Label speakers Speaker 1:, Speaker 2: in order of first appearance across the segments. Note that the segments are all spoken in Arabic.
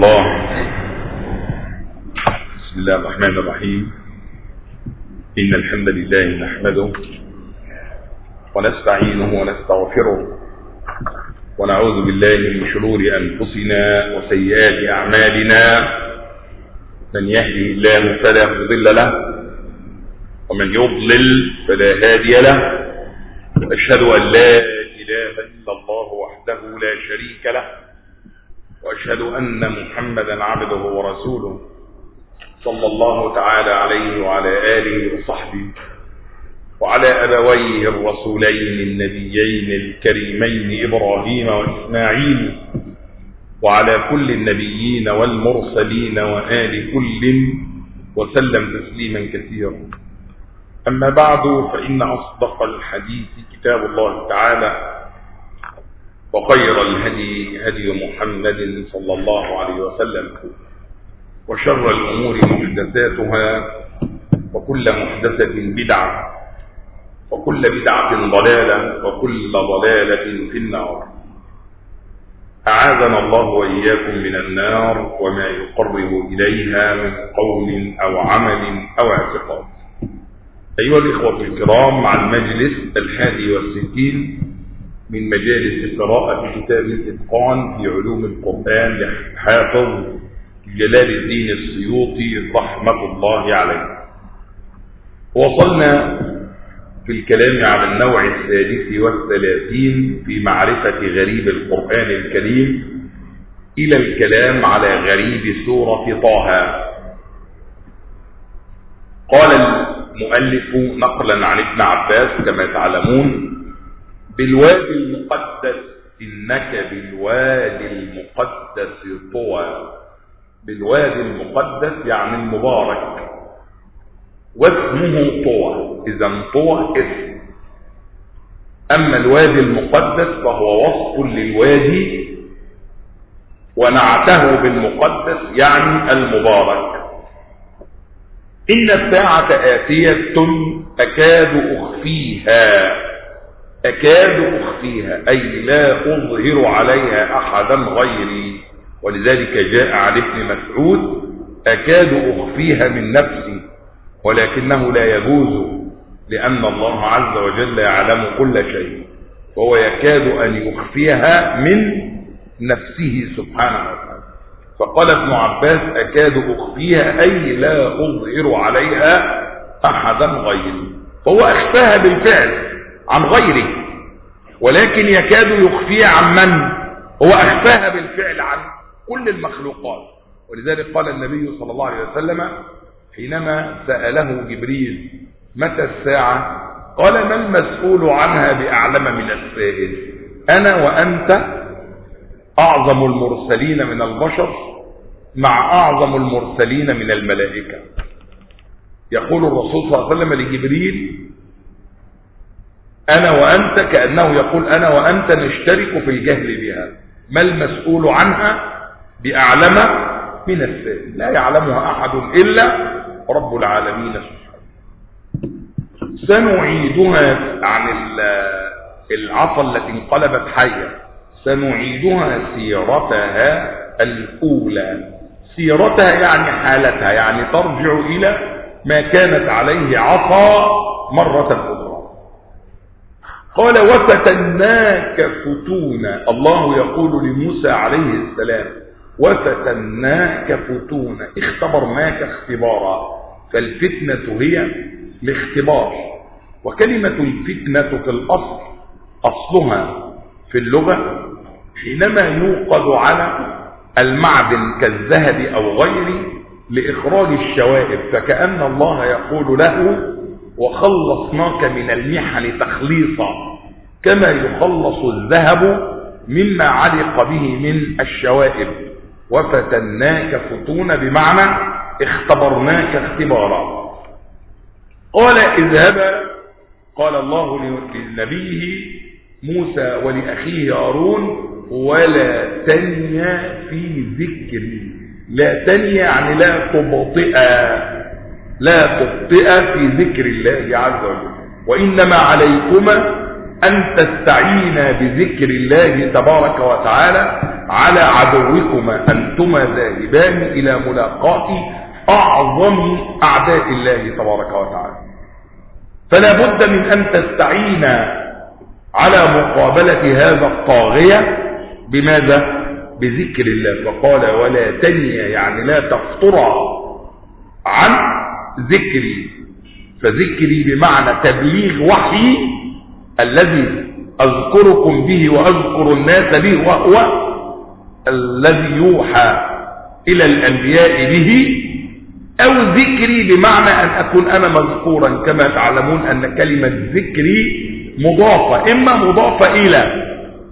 Speaker 1: الله. بسم الله الرحمن الرحيم. إن الحمد لله نحمده ونستعينه ونستغفره ونعوذ بالله من شرور أنفسنا وسيئات أعمالنا. من يهده الله فلا مضل له ومن يضلل فلا هادي له. وأشهد أن لا إله إلا الله وحده لا شريك له، وأشهد أن محمدا عبده ورسوله صلى الله تعالى عليه وعلى آله وصحبه وعلى أبويه الرسولين النبيين الكريمين إبراهيم وإسماعيل وعلى كل النبيين والمرسلين وآل كل وسلم تسليما كثيرا. أما بعد، فإن أصدق الحديث كتاب الله تعالى، وخير الهدي هدي محمد صلى الله عليه وسلم، وشر الأمور محدثاتها، وكل محدثة بدعة، وكل بدعة ضلالة، وكل ضلالة في النار. أعاذنا الله وإياكم من النار وما يقرب إليها من قول أو عمل أو اعتقاد. أيها الإخوة الكرام، مع المجلس 61 من مجالس قراءة كتاب الإتقان في علوم القرآن لحافظ جلال الدين السيوطي رحمة الله عليه. وصلنا في الكلام على النوع 36 في معرفة غريب القرآن الكريم إلى الكلام على غريب سورة طه. قال المؤلف نقلا عن ابن عباس كما تعلمون: بالوادي المقدس إنك بالوادي المقدس طوى. بالوادي المقدس يعني المبارك، واسمه طوى، إذا طوى اسم. أما الوادي المقدس فهو وصف للوادي، ونعته بالمقدس يعني المبارك. إن الساعة آتية أكاد أخفيها. أكاد أخفيها أي لا أظهر عليها أحدا غيري، ولذلك جاء عن ابن مسعود: أكاد أخفيها من نفسي، ولكنه لا يجوز، لأن الله عز وجل يعلم كل شيء، وهو يكاد أن يخفيها من نفسه سبحانه وتعالى. فقال ابن عباس: أكاد أخفيها أي لا أظهر عليها أحدا غيري. هو أخفاها بالفعل عن غيره، ولكن يكاد يخفيها عن من؟ هو أخفاها بالفعل عن كل المخلوقات. ولذلك قال النبي صلى الله عليه وسلم حينما سأله جبريل: متى الساعة؟ قال: ما المسؤول عنها بأعلم من السائل. أنا وأنت أعظم المرسلين من البشر مع أعظم المرسلين من الملائكة. يقول الرسول صلى الله عليه وسلم لجبريل: أنا وأنت، كأنه يقول أنا وأنت نشترك في الجهل بها. ما المسؤول عنها بأعلم من السائل. لا يعلمها أحد إلا رب العالمين سبحانه. سنعيدها عن العصا التي انقلبت حية، سنعيدها سيرتها الأولى. سيرتها يعني حالتها، يعني ترجع إلى ما كانت عليه عصا مرة أخرى. قال: وفتناك فتونا. الله يقول لموسى عليه السلام: وفتناك فتونا، اختبرناك اختبارا. فالفتنة هي الاختبار. وكلمة الفتنة في الأصل أصلها في اللغة حينما يوقد على المعدن كالذهب أو غيره لإخراج الشوائب، فكأن الله يقول له: وخلصناك من المحن تخليصا، كما يخلص الذهب مما علق به من الشوائب. وفتناك فتونا بمعنى اختبرناك اختبارا. قال: اذهبا. قال الله لنبيه موسى ولأخيه هارون: ولا تنيا في ذكري. لا تنيا يعني لا تبطئا، لا تبطئ في ذكر الله عز وجل. وإنما عليكما أن تستعينا بذكر الله تبارك وتعالى على عدوكما أنتما ذاهبان إلى ملاقاة أعظم أعداء الله تبارك وتعالى. فلا بد من أن تستعينا على مقابلة هذا الطاغية بماذا؟ بذكر الله. فقال ولا تنيا، يعني لا تفطر عن ذكري. فذكري بمعنى تبليغ وحي الذي أذكركم به وأذكر الناس به، وهو الذي يوحى إلى الأنبياء به، أو ذكري بمعنى أن أكون أنا مذكورا. كما تعلمون أن كلمة ذكري مضافة، إما مضافة إلى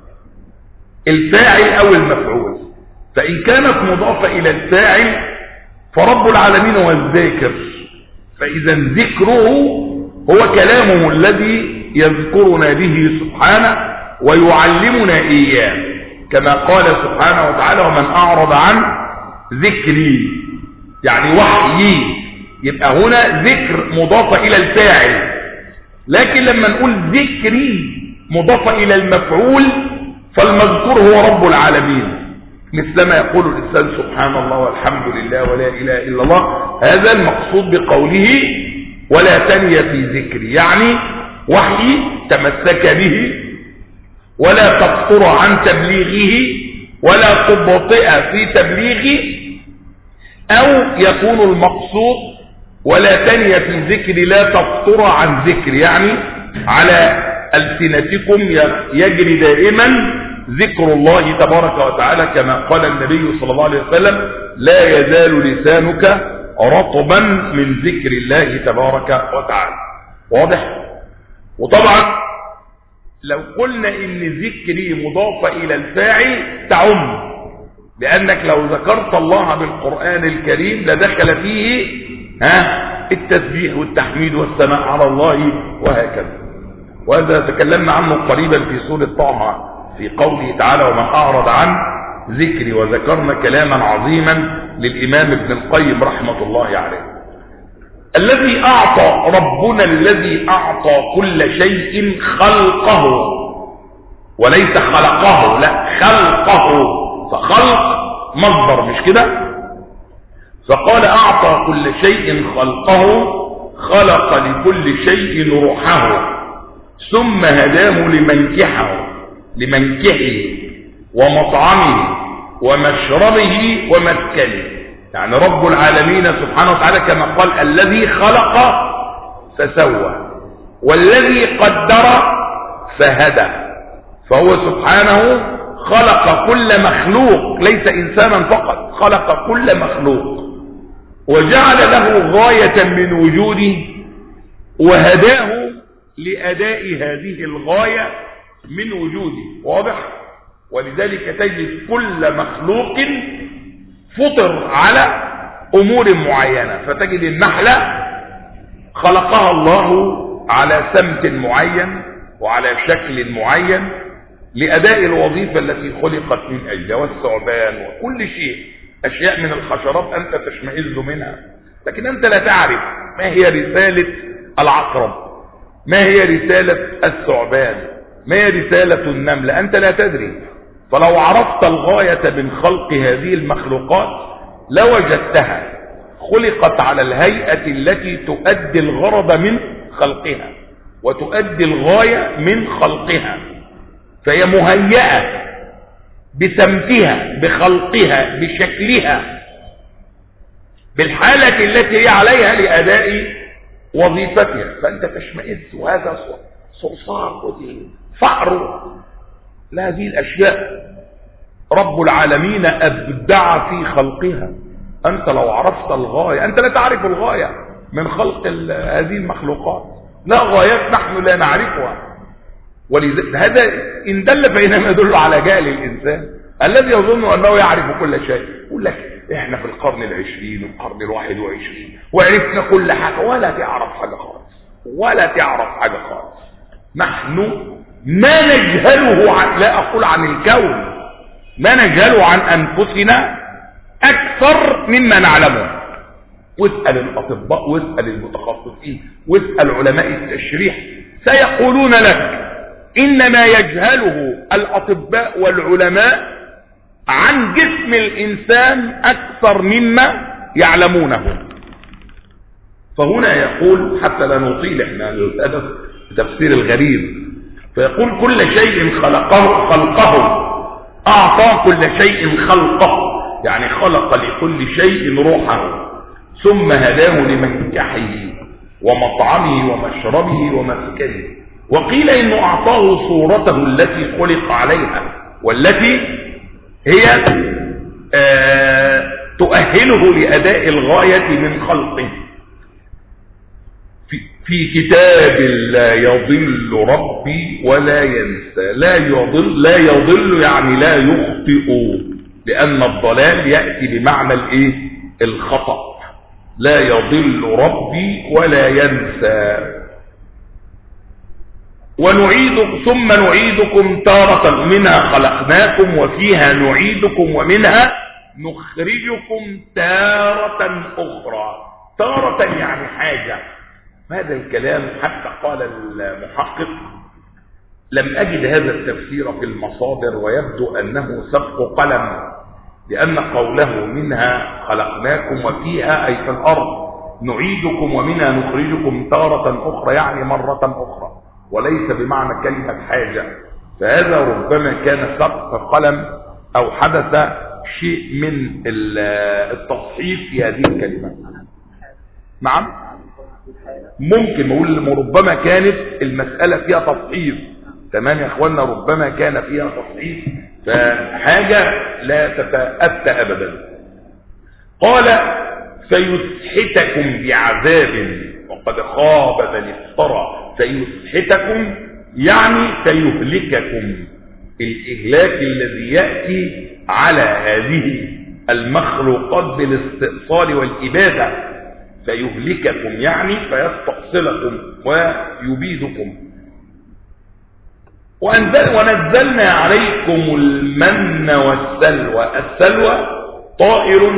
Speaker 1: الفاعل أو المفعول. فإن كانت مضافة إلى الفاعل فرب العالمين هو الذاكر، فإذا ذكره هو كلامه الذي يذكرنا به سبحانه ويعلمنا إياه، كما قال سبحانه وتعالى ومن أعرض عن ذكري، يعني وحيي. يبقى هنا ذكر مضافة إلى الفاعل، لكن لما نقول ذكري مضافة إلى المفعول فالمذكور هو رب العالمين، مثلما يقول الإنسان سبحان الله والحمد لله ولا إله إلا الله. هذا المقصود بقوله ولا تني في ذكري، يعني وحي تمسك به ولا تقصر عن تبليغه ولا تبطئ في تبليغه، أو يكون المقصود ولا تني في ذكر لا تقصر عن ذكر، يعني على ألسنتكم يجري دائما ذكر الله تبارك وتعالى، كما قال النبي صلى الله عليه وسلم لا يزال لسانك رطبا من ذكر الله تبارك وتعالى. واضح؟ وطبعا لو قلنا ان ذكري مضافة الى الفاعل تعم، لانك لو ذكرت الله بالقرآن الكريم لدخل فيه التسبيح والتحميد والثناء على الله وهكذا. وهذا تكلمنا عنه قريبا في سورة طه في قوله تعالى ومن أعرض عن ذكري، وذكرنا كلاما عظيما للإمام ابن القيم رحمة الله عليه. الذي أعطى ربنا، الذي أعطى كل شيء خلقه، وليس خلقه، لا خلقه، فخلق مصدر مش كده. فقال أعطى كل شيء خلقه، خلق لكل شيء روحه، ثم هداه لمنكحه ومطعمه ومشربه ومسكنه. يعني رب العالمين سبحانه وتعالى كما قال الذي خلق فسوى والذي قدر فهدى، فهو سبحانه خلق كل مخلوق، ليس إنسانا فقط، خلق كل مخلوق وجعل له غاية من وجوده وهداه لأداء هذه الغاية من وجوده. واضح؟ ولذلك تجد كل مخلوق فطر على أمور معينة، فتجد النحلة خلقها الله على سمت معين وعلى شكل معين لأداء الوظيفة التي خلقت من أجلها، والثعبان وكل شيء، أشياء من الحشرات أنت تشمئز منها، لكن أنت لا تعرف ما هي رسالة العقرب، ما هي رسالة الثعبان، ما هي رسالة النملة، أنت لا تدري. فلو عرفت الغاية من خلق هذه المخلوقات لوجدتها خلقت على الهيئة التي تؤدي الغرض من خلقها وتؤدي الغاية من خلقها، فهي مهيئة بسمتها بخلقها بشكلها بالحالة التي هي عليها لأداء وظيفتها، فأنت تشمئز وهذا صرصار ودين فأر. لا، هذه الأشياء رب العالمين أبدع في خلقها. أنت لو عرفت الغاية، أنت لا تعرف الغاية من خلق هذه المخلوقات، لا غايات نحن لا نعرفها. ولهذا إن دل فإنما يدل على جهل الإنسان الذي يظن أنه يعرف كل شيء. يقول لك إحنا في القرن العشرين والقرن 21 وعرفنا كل حاجة، ولا تعرف حاجة خالص، ولا تعرف حاجة خالص. نحن ما نجهله لا أقول عن الكون، ما نجهله عن أنفسنا أكثر مما نعلمه. واسأل الأطباء واسأل المتخصصين واسأل علماء التشريح، سيقولون لك إنما يجهله الأطباء والعلماء عن جسم الإنسان أكثر مما يعلمونه. فهنا يقول حتى لا نطيل احنا للأسف بتفسير الغريب، فيقول كل شيء خلقه أعطى كل شيء خلقه، يعني خلق لكل شيء روحه، ثم هداه لمنكحه ومطعمه ومشربه ومسكنه. وقيل إنه أعطاه صورته التي خلق عليها، والتي هي تؤهله لأداء الغاية من خلقه. في كتاب لا يضل ربي ولا ينسى. لا يضل يعني لا يخطئ، لأن الضلال يأتي بمعنى الخطأ. لا يضل ربي ولا ينسى. ثم نعيدكم تارة، منها خلقناكم وفيها نعيدكم ومنها نخرجكم تارة أخرى. تارة يعني حاجة. هذا الكلام حتى قال المحقق لم أجد هذا التفسير في المصادر، ويبدو أنه سبق قلم، لأن قوله منها خلقناكم وفيها أي في الأرض نعيدكم ومنها نخرجكم تارة أخرى يعني مرة أخرى، وليس بمعنى كلمة حاجة. فهذا ربما كان سبق قلم أو حدث شيء من التصحيف في هذه الكلمة. نعم، ممكن نقول ربما كانت المسألة فيها تصحيف. تمام يا اخوانا، ربما كان فيها تصحيف، فحاجة لا تتأتى أبدا. قال سيسحتكم بعذاب وقد خاب من افترى. سيسحتكم يعني سيهلككم، الإهلاك الذي يأتي على هذه المخلوقات بالاستئصال والإبادة. سيهلككم يعني فيستأصلكم ويبيدكم. ونزلنا عليكم المن والسلوى. السلوى طائر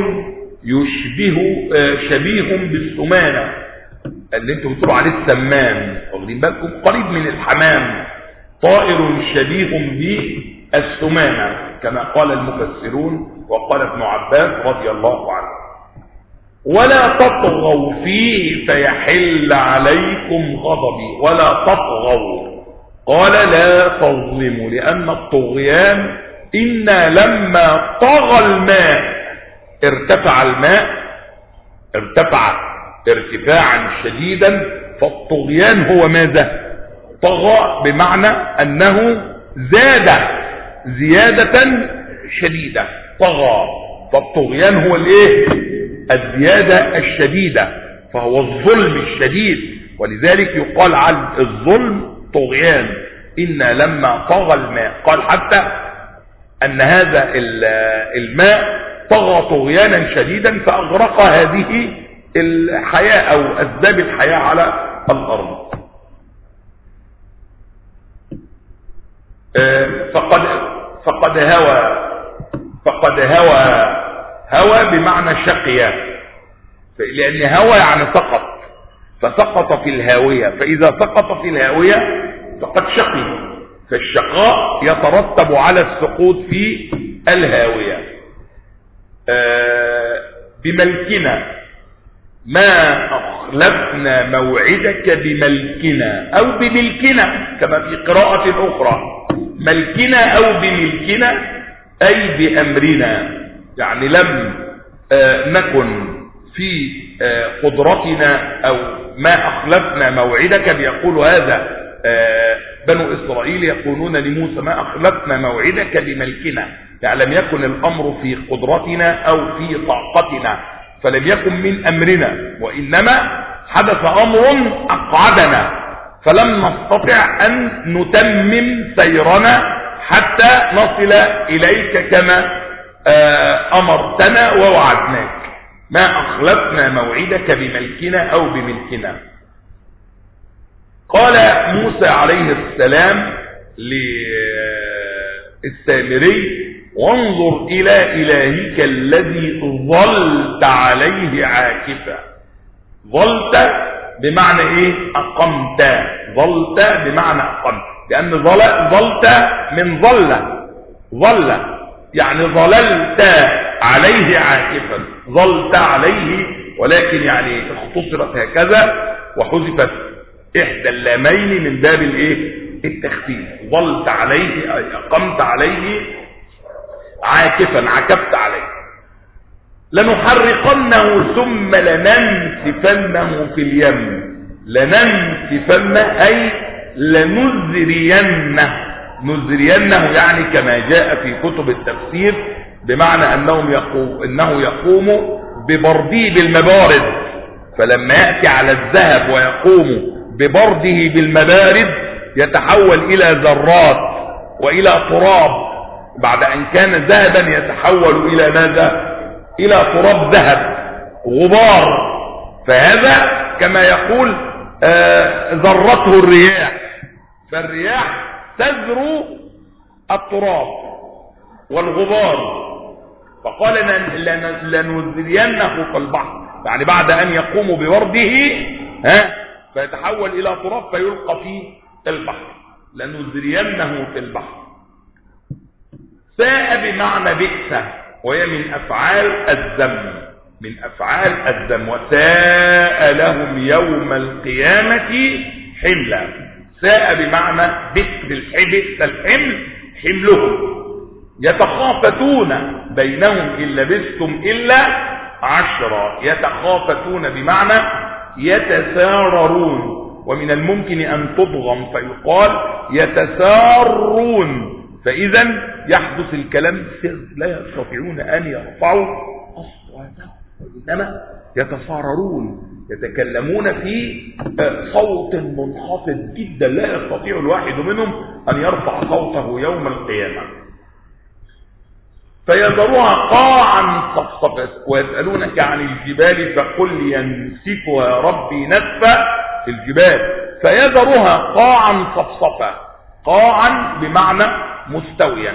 Speaker 1: شبيه بالسمانة اللي انتم بتقولوا عليه السمان، واخدين بالكم، قريب من الحمام. طائر شبيه بالسمانة كما قال المفسرون وقال ابن عباس رضي الله عنه. ولا تطغوا فيه فيحل عليكم غضبي. ولا تطغوا، قال لا تظلموا، لأن الطغيان إنا لما طغى الماء ارتفع الماء، ارتفع ارتفاعا شديدا. فالطغيان هو ماذا؟ طغى بمعنى أنه زاد زيادة شديدة. طغى، فالطغيان هو الزيادة الشديدة، فهو الظلم الشديد، ولذلك يقال عن الظلم طغيان. إنا لما طغى الماء، قال حتى أن هذا الماء طغى طغيانا شديدا فأغرق هذه الحياة أو أسباب الحياة على الأرض. فقد هوى بمعنى شقيا، لأن هوى يعني سقط، فسقط في الهاوية. فإذا سقط في الهاوية فقد شقي، فالشقاء يترتب على السقوط في الهاوية. بملكنا، ما أخلفنا موعدك بملكنا أو بملكنا كما في قراءة أخرى. ملكنا أو بملكنا أي بأمرنا، يعني لم نكن في قدرتنا أو ما أخلفنا موعدك. بيقول هذا بنو إسرائيل يقولون لموسى ما أخلفنا موعدك بملكنا، يعني لم يكن الأمر في قدرتنا أو في طاقتنا، فلم يكن من أمرنا، وإنما حدث أمر أقعدنا فلم نستطع أن نتمم سيرنا حتى نصل إليك كما أمرتنا ووعدناك. ما أخلفنا موعدك بملكنا أو بملكنا. قال موسى عليه السلام للسامري وانظر إلى إلهك الذي ظلت عليه عاكفا. ظلت بمعنى ايه؟ أقمت. ظلت بمعنى أقمت. لأن ظلت من ظل يعني ظللت عليه عاكفا، ظلت عليه، ولكن يعني اختصرت هكذا وحذفت إحدى اللامين من باب التخفيف. ظلت عليه أي أقمت عليه عاكفا، عكفت عليه. لنحرقنه ثم لننسفنه في اليم. لننسفنه أي لنزرينه. نزرينه يعني كما جاء في كتب التفسير بمعنى أنه يقوم ببرده بالمبارد، فلما يأتي على الذهب ويقوم ببرده بالمبارد يتحول إلى ذرات وإلى تراب، بعد أن كان ذهبا يتحول إلى ماذا؟ إلى تراب ذهب، غبار. فهذا كما يقول ذرته الرياح، فالرياح تذرو التراب والغبار. فقال لنزرينه في البحر، يعني بعد أن يقوم بورده فيتحول إلى تراب فيلقى في البحر. لنزرينه في البحر. ساء بمعنى بئس، وهي من أفعال الذم، من أفعال الذم. وساء لهم يوم القيامة حملا. ساء بمعنى بئس الحمل، حملهم. يتخافتون بينهم إن لبثتم إلا 10. يتخافتون بمعنى يتساررون، ومن الممكن أن تضغم فيقال يتسارون، فإذا يحدث الكلام سر، لا يستطيعون أن يرفعوا أصواتهم، إنما يتساررون، يتكلمون في صوت منخفض جدا، لا يستطيع الواحد منهم أن يرفع صوته يوم القيامة. فيذرها قاعا صفصفا. ويسألونك عن الجبال فقل ينسفها ربي نسفا في الجبال. فيذرها قاعا صفصفا. قاعا بمعنى مستويا.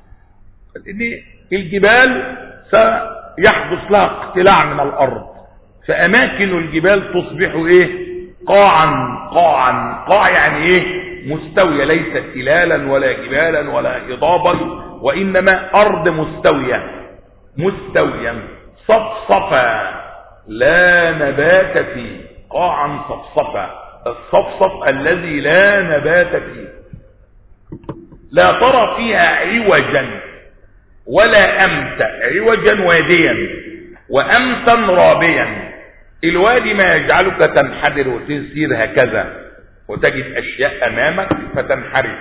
Speaker 1: الجبال سيحدث لها اقتلاع من الأرض، فأماكن الجبال تصبح قاعا. قاع يعني مستوية، ليست تلالا ولا جبالا ولا هضابا، وإنما أرض مستويا. صفصفا لا نبات فيه. قاعا صفصفا، الصفصف الذي لا نبات فيه. لا ترى فيها عوجا ولا أمتا. عوجا واديا، وأمتا رابيا. الوادي ما يجعلك تنحدر وتسير هكذا وتجد أشياء أمامك فتنحرف،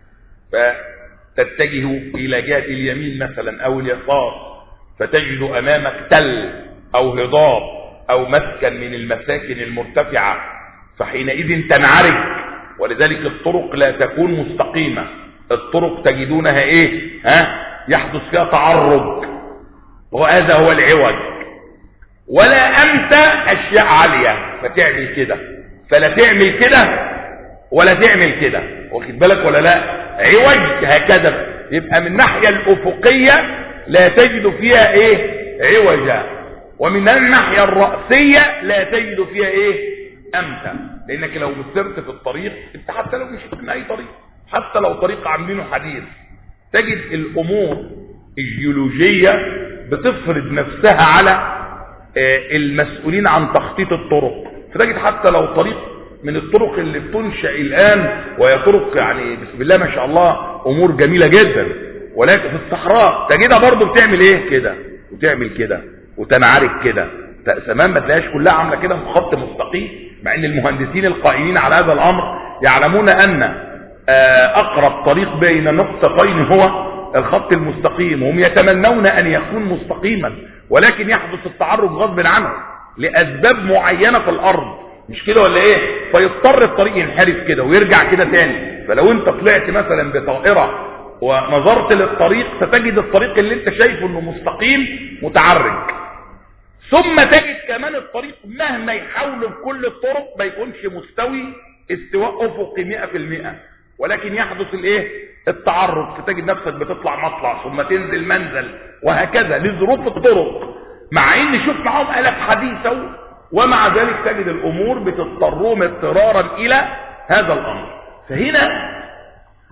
Speaker 1: فتتجه إلى جهة اليمين مثلا أو اليسار فتجد أمامك تل أو هضاب أو مسكن من المساكن المرتفعة، فحينئذ تنعرج. ولذلك الطرق لا تكون مستقيمة، الطرق تجدونها يحدث فيها تعرج، وهذا هو العوج. ولا أمت أشياء عالية فتعمل كده، فلا تعمل كده ولا تعمل كده، واخد بالك ولا لا؟ عوج هكذا، يبقى من الناحية الأفقية لا تجد فيها عوجا، ومن الناحية الرأسية لا تجد فيها أمتا. لأنك لو مسرت في الطريق، انت حتى لو مشيت من أي طريق، حتى لو طريق عاملينه حديث، تجد الأمور الجيولوجية بتفرض نفسها على المسؤولين عن تخطيط الطرق. فتجد حتى لو طريق من الطرق اللي بتنشأ الآن، وهي طرق يعني بسم الله ما شاء الله أمور جميلة جدا، ولكن في الصحراء تجدها برضه بتعمل كده وتعمل كده وتنعرج كده تمام، ما تلاقيش كلها عامله كده في خط مستقيم، مع ان المهندسين القائمين على هذا الامر يعلمون ان اقرب طريق بين نقطتين هو الخط المستقيم، وهم يتمنون ان يكون مستقيما، ولكن يحدث التعرج غصب عنه لاسباب معينه في الارض، مش كده ولا فيضطر الطريق ينحرف كده ويرجع كده تاني. فلو انت طلعت مثلا بطائره ونظرت للطريق ستجد الطريق اللي انت شايفه انه مستقيم متعرج، ثم تجد كمان الطريق مهما يحاولوا بكل الطرق ما يكونش مستوي استواء افقي 100%، ولكن يحدث التعرض، فتجد نفسك بتطلع مطلع ثم تنزل منزل، وهكذا لظروف الطرق، مع ان شوف معهم آلاف حديثة، ومع ذلك تجد الامور بتضطرهم اضطرارا الى هذا الامر. فهنا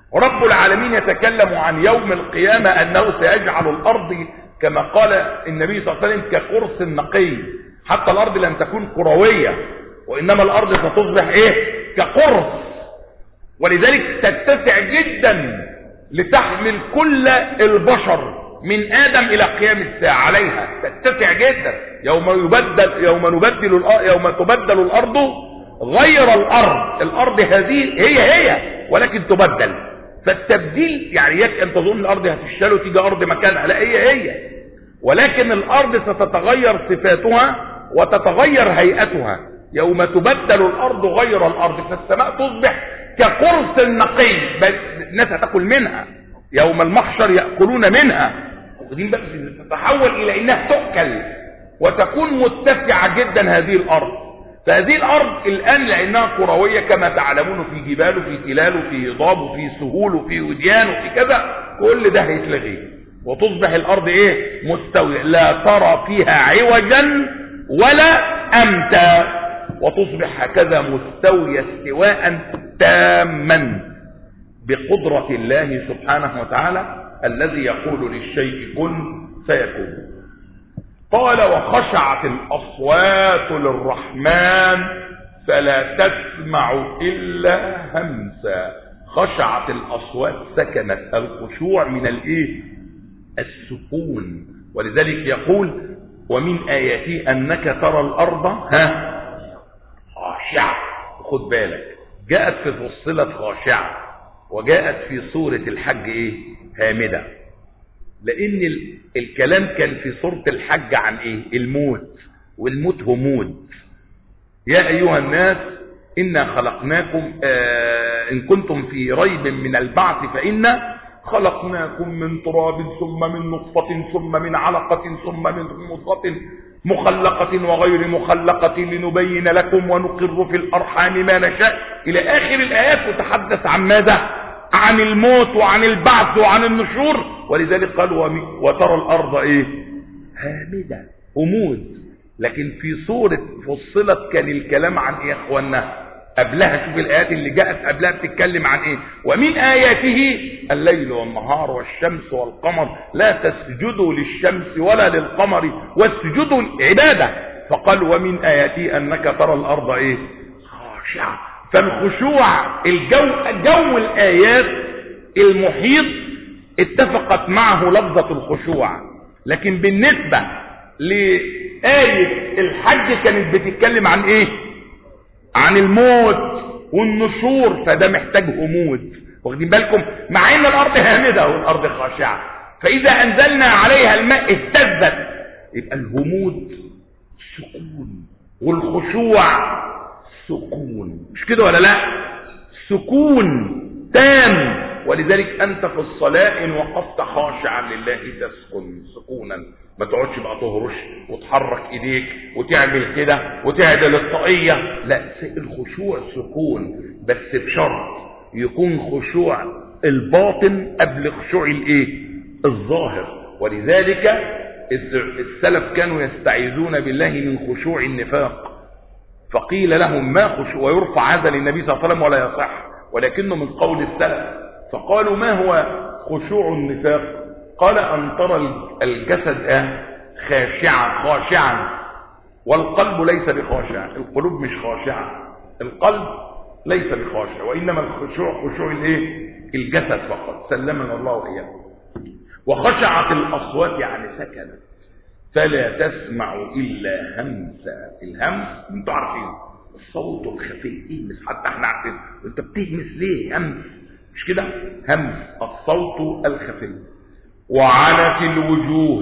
Speaker 1: رب العالمين يتكلم عن يوم القيامة أنه سيجعل الأرض كما قال النبي صلى الله عليه وسلم كقرص نقي، حتى الأرض لن تكون كروية، وإنما الأرض ستصبح إيه؟ كقرص، ولذلك تتسع جدا لتحمل كل البشر من آدم إلى قيام الساعة عليها، تتسع جدا. يوم تبدل الأرض غير الأرض، الأرض هذه هي ولكن تبدل. فالتبديل يعني أن تظن الأرض هتشتل وتيجي أرض مكانها، لا هي، ولكن الأرض ستتغير صفاتها وتتغير هيئتها. يوم تبدل الأرض غير الأرض، فالسماء تصبح كقرص نقي، الناس هتاكل منها، يوم المحشر يأكلون منها، تتحول إلى إنها تؤكل وتكون متسعة جدا هذه الأرض. فهذه الأرض الآن لأنها كروية كما تعلمون، في جبال وفي تلال وفي هضاب وفي سهول وفي وديان وفي كذا، كل ده هيتلغي وتصبح الأرض إيه؟ مستوية، لا ترى فيها عوجا ولا أمتا، وتصبح هكذا مستوية استواء تاما بقدرة الله سبحانه وتعالى الذي يقول للشيء كن فيكون. قال وخشعت الأصوات للرحمن فلا تسمع إلا همسا. خشعت الأصوات، سكنت، الخشوع من الايه؟ السكون. ولذلك يقول ومن آياته أنك ترى الأرض خاشعة. خد بالك، جاءت في فصلة خاشعة، وجاءت في سورة الحج ايه؟ هامدة، لان الكلام كان في سورة الحج عن ايه؟ الموت، والموت همود. يا ايها الناس انا خلقناكم ان كنتم في ريب من البعث فإنا خلقناكم من تراب ثم من نطفة ثم من علقة ثم من مضغة مخلقة وغير مخلقة لنبين لكم ونقر في الأرحام ما نشاء إلى آخر الآيات. وتحدث عن ماذا؟ عن الموت وعن البعث وعن النشور. ولذلك قال وترى الأرض ايه؟ هامدة، همود. لكن في سورة فصلت كان الكلام عن ايه يا اخوانا؟ قبلها شوف الآيات اللي جاءت قبلها بتتكلم عن ايه؟ ومن آياته الليل والنهار والشمس والقمر لا تسجدوا للشمس ولا للقمر واسجدوا عبادة. فقال ومن آياته أنك ترى الأرض ايه؟ خاشعة. فالخشوع جو الآيات المحيط اتفقت معه لفظة الخشوع. لكن بالنسبة لآية الحج كانت بتتكلم عن ايه؟ عن الموت والنشور، فده محتاج همود. واخدين بالكم؟ مع ان الارض هامدة والارض خاشعة، فاذا انزلنا عليها الماء اهتزت، يبقى الهمود سكون والخشوع سكون، مش كده ولا لا؟ سكون تام. ولذلك انت في الصلاة ان وقفت خاشعا لله تسكن سكونا، ما تقعدش بقى تهرش وتحرك ايديك وتعمل كده وتعدل الطاقية، لا، الخشوع سكون، بس بشرط يكون خشوع الباطن قبل خشوع الايه؟ الظاهر. ولذلك السلف كانوا يستعيذون بالله من خشوع النفاق، فقيل لهم ما خشوع، ويرفع هذا للنبي صلى الله عليه وسلم ولا يصح، ولكنه من قول السلف. فقالوا ما هو خشوع النفاق؟ قال أن ترى الجسد خاشعا والقلب ليس بخاشع. القلوب مش خاشعة، القلب ليس بخاشع، وإنما الخشوع خشوع الايه؟ الجسد فقط. سلمنا الله وإياه. وخشعت الأصوات يعني سكنت فلا تسمع إلا همسا. الهمس انتوا عارفين الصوت الخفي، إهمس، حتى احنا عارفين. انت بتهمس ليه؟ همس، مش كده؟ همس الصوت الخفي. وعنت الوجوه،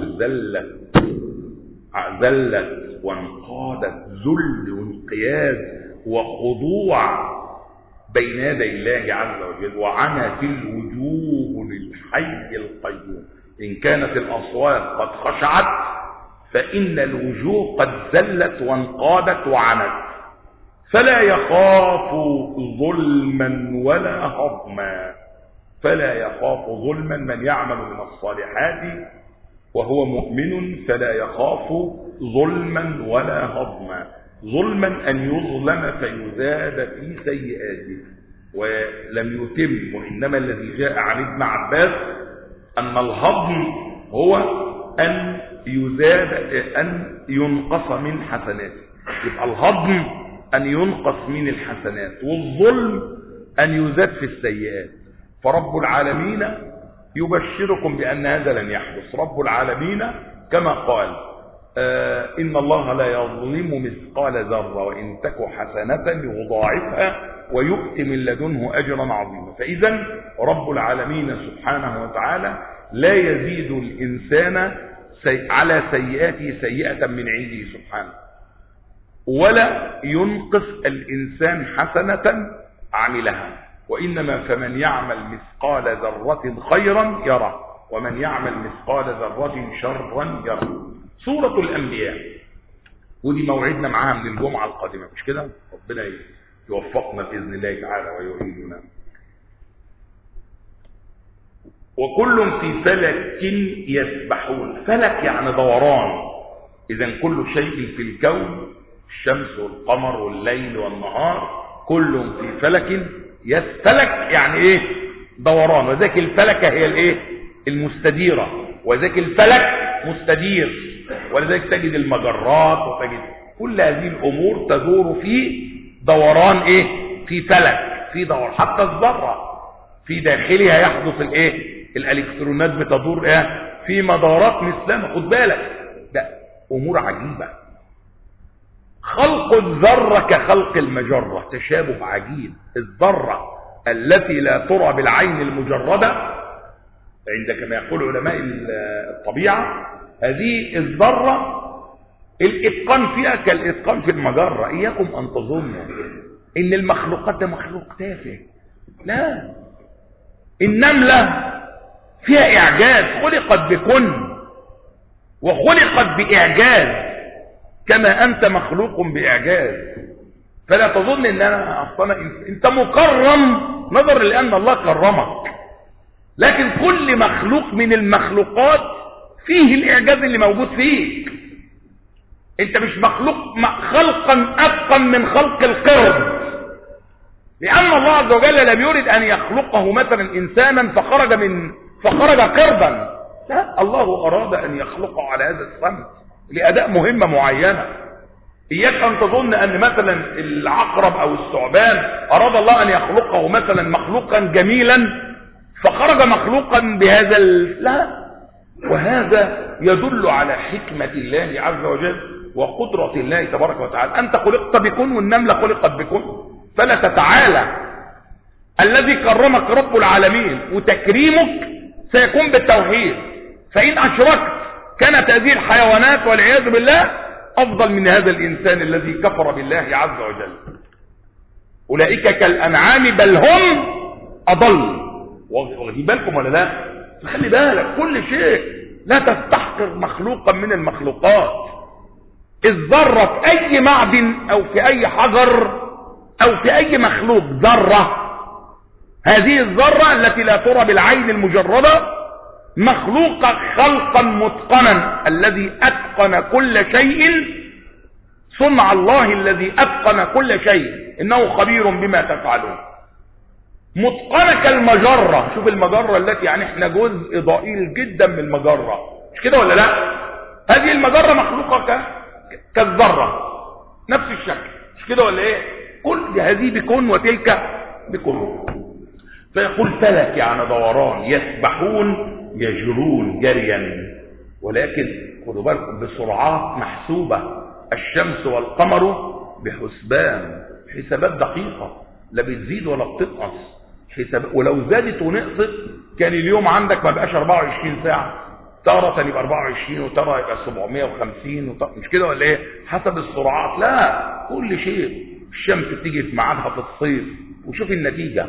Speaker 1: ذلت وانقادت، ذل وانقياد وخضوع بين يدي الله عز وجل. وعنت الوجوه للحي القيوم. إن كانت الأصوات قد خشعت فإن الوجوه قد ذلت وانقادت وعنت. فلا يخاف ظلما ولا هضما. فلا يخاف ظلما، من يعمل من الصالحات وهو مؤمن فلا يخاف ظلما ولا هضما. ظلما أن يظلم فيزاد في سيئاته، ولم يتم، وإنما الذي جاء عن ابن عباس أن الهضم هو أن ينقص من حسناته. يبقى الهضم أن ينقص من الحسنات، والظلم أن يزاد في السيئات. فرب العالمين يبشركم بأن هذا لن يحدث. رب العالمين كما قال إن الله لا يظلم مثقال ذرة وإن تك حسنة يضاعفها ويؤتي من لدنه أجرا عظيما. فإذا رب العالمين سبحانه وتعالى لا يزيد الإنسان على سيئاته سيئة من عنده سبحانه، ولا ينقص الإنسان حسنة عملها، وإنما فمن يعمل مثقال ذرة خيرا يره ومن يعمل مثقال ذرة شرا يره. سورة الأنبياء، ودي موعدنا معاها من الجمعة القادمة، مش كده؟ ربنا يوفقنا بإذن الله تعالى ويعيننا. وكل في فلك يسبحون. فلك يعني دوران. إذا كل شيء في الكون، الشمس والقمر والليل والنهار، كل في فلك فلك يعني ايه؟ دوران. وذاك الفلكة هي الايه؟ المستديرة، وذاك الفلك مستدير. ولذلك تجد المجرات وتجد كل هذه الامور تدور في دوران ايه؟ في فلك، في دوران. حتى الذرة في داخلها يحدث الايه؟ الالكترونات بتدور ايه؟ في مدارات مثلها. خد بالك، ده امور عجيبة. خلق الذرة كخلق المجرة، تشابه عجيب. الذرة التي لا ترى بالعين المجردة عند كما يقول علماء الطبيعة، هذه الذرة الإتقان فيها كالإتقان في المجرة. إياكم أن تظنوا إن المخلوقات ده مخلوق تافه، لا. النملة فيها إعجاز، خلقت بكن وخلقت بإعجاز كما أنت مخلوق بإعجاز. فلا تظن إن أنا أصلا أنت مكرم نظر لأن الله كرمك، لكن كل مخلوق من المخلوقات فيه الإعجاز اللي موجود فيك. أنت مش مخلوق خلقا أتقن من خلق القرد، لأن الله عز وجل لم يرد أن يخلقه مثلا إنسانا فخرج قردا، لا، الله أراد أن يخلقه على هذا السمت لأداء مهمة معينة. إياك أن تظن أن مثلا العقرب أو الثعبان أراد الله أن يخلقه مثلا مخلوقا جميلا فخرج مخلوقا بهذا لا. وهذا يدل على حكمة الله عز وجل وقدرة الله تبارك وتعالى. أنت خلقت بكون والنملة خلقت بكون، فلا تتعالى. الذي كرمك رب العالمين، وتكريمك سيكون بالتوحيد. فإن أشركت كانت هذه الحيوانات والعياذ بالله أفضل من هذا الإنسان الذي كفر بالله عز وجل. أولئك كالأنعام بل هم أضل. واخدين بالكم ولا لا؟ خلي بالك، كل شيء لا تستحقر مخلوقا من المخلوقات. الذرة في أي معدن أو في أي حجر أو في أي مخلوق ذرة، هذه الذرة التي لا ترى بالعين المجردة مخلوقة خلقا متقنا. الذي أتقن كل شيء صنع الله، الذي أتقن كل شيء إنه خبير بما تفعلون. متقنة كالمجرة. شوف المجرة التي يعني احنا جزء ضئيل جدا من المجرة، مش كده ولا لا؟ هذه المجرة مخلوقة كالذرة نفس الشكل، مش كده ولا ايه؟ كل هذه بكون وتلك بكون. فيقول فلك يعني دوران، يسبحون يجرون جريا، ولكن خدوا بالكم بسرعات محسوبة. الشمس والقمر بحسبان، حسابات دقيقة، لا بتزيد ولا بتنقص. ولو زادت ونقصت كان اليوم عندك ما بقاش 24 ساعة، تارة يبقى 24 وتارة يبقى 750 مش كده ولا ايه؟ حسب السرعات. لا، كل شيء. الشمس بتيجي في ميعادها في الصيف وشوف النتيجة،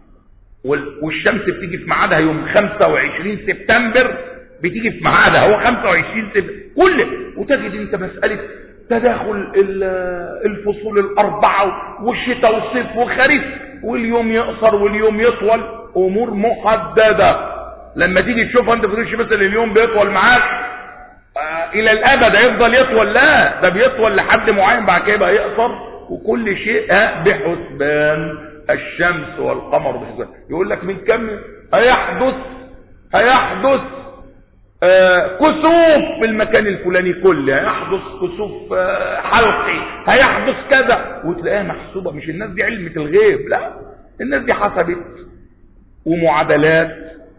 Speaker 1: والشمس بتيجي في ميعادها يوم 25 سبتمبر، بتيجي في ميعادها هو 25 سبتمبر كل. وتجد انت مسألة تداخل الفصول الأربعة والشتاء والصيف وخريف، واليوم يقصر واليوم يطول، أمور محددة. لما تيجي تشوفها انت بتقولش مثلا اليوم بيطول معاك إلى الأبد هيفضل يطول، لا، ده بيطول لحد معين بعد كده يبقى يقصر، وكل شيء بحسبان. الشمس والقمر بحسبان. يقول لك من كم هيحدث كسوف في المكان الفلاني كله، هيحدث كسوف حلقي، هيحدث كذا، وتلاقيها محسوبه. مش الناس دي علمة الغيب، لا، الناس دي حسبت ومعادلات.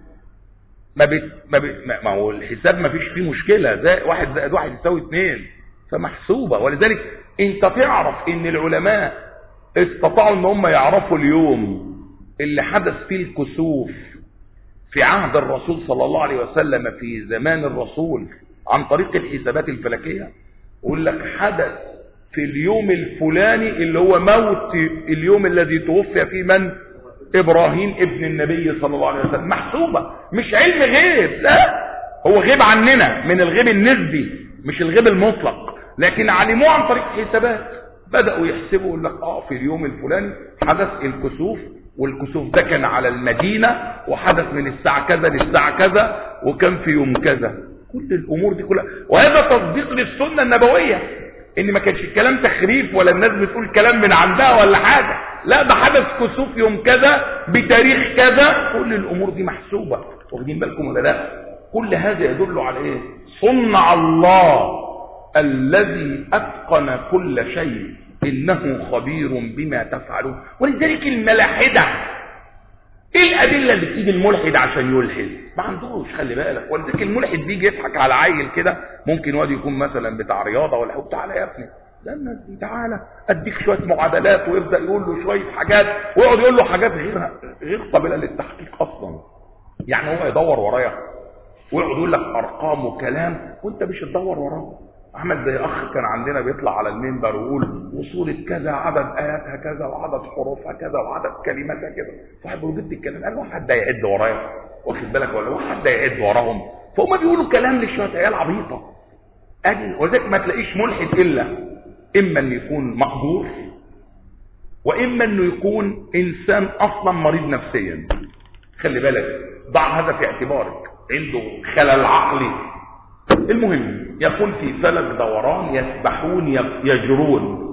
Speaker 1: ما هو الحساب ما فيش فيه مشكله، زي 1 زائد 1 يساوي 2، فمحسوبه. ولذلك انت تعرف ان العلماء استطاعوا ان هم يعرفوا اليوم اللي حدث فيه الكسوف في عهد الرسول صلى الله عليه وسلم في زمان الرسول عن طريق الحسابات الفلكيه. يقول لك حدث في اليوم الفلاني اللي هو موت اليوم الذي توفي فيه من؟ ابراهيم ابن النبي صلى الله عليه وسلم. محسوبه، مش علم غيب، لا، هو غيب عننا من الغيب النسبي مش الغيب المطلق، لكن علموه عن طريق حسابات. بدأوا يحسبوا، يقول لك في اليوم الفلاني حدث الكسوف، والكسوف ده كان على المدينة، وحدث من الساعة كذا للساعة كذا، وكان في يوم كذا. كل الأمور دي كلها، وهذا تصديق للسنة النبوية، ان ما كانش الكلام تخريف ولا الناس بتقول كلام من عندها ولا حاجة، لا، ده حدث كسوف يوم كذا بتاريخ كذا. كل الأمور دي محسوبة. واخدين بالكم ولا لا؟ كل هذا يدل على ايه؟ صنع الله الذي أتقن كل شيء، إنه خبير بما تفعلون. ولذلك الملاحدة، ايه الأدلة اللي تيجي الملحد عشان يلحد؟ ما عندوش، خلي بالك. ولذلك الملحد بيجي يضحك على عيل كده، ممكن واد يكون مثلا بتاع رياضة ولا حاجة، تعالى يا ابني، لا الناس دي تعالى اديك شوية معادلات، ويبدأ يقول له شوية حاجات، ويقعد يقول له حاجات غير قابلة للتحقيق أصلا. يعني هو يدور ورايا ويقعد يقول لك أرقام وكلام، وانت مش تدور وراه. عمل زي اخ كان عندنا بيطلع على المنبر ويقول وصولة كذا، عدد اياتها كذا، وعدد حروفها كذا، وعدد كلماتها كذا. صاحبه جبت الكلام، قال له حد هيعد ورايا؟ واخد بالك ولا حد هيعد وراهم؟ فهم بيقولوا كلام لشويه عيال عبيطه. ولذلك ما تلاقيش ملحد الا اما انه يكون مقدور، واما انه يكون انسان اصلا مريض نفسيا. خلي بالك، ضع هذا في اعتبارك، عنده خلل عقلي. المهم يكون في فلك دوران، يسبحون يجرون.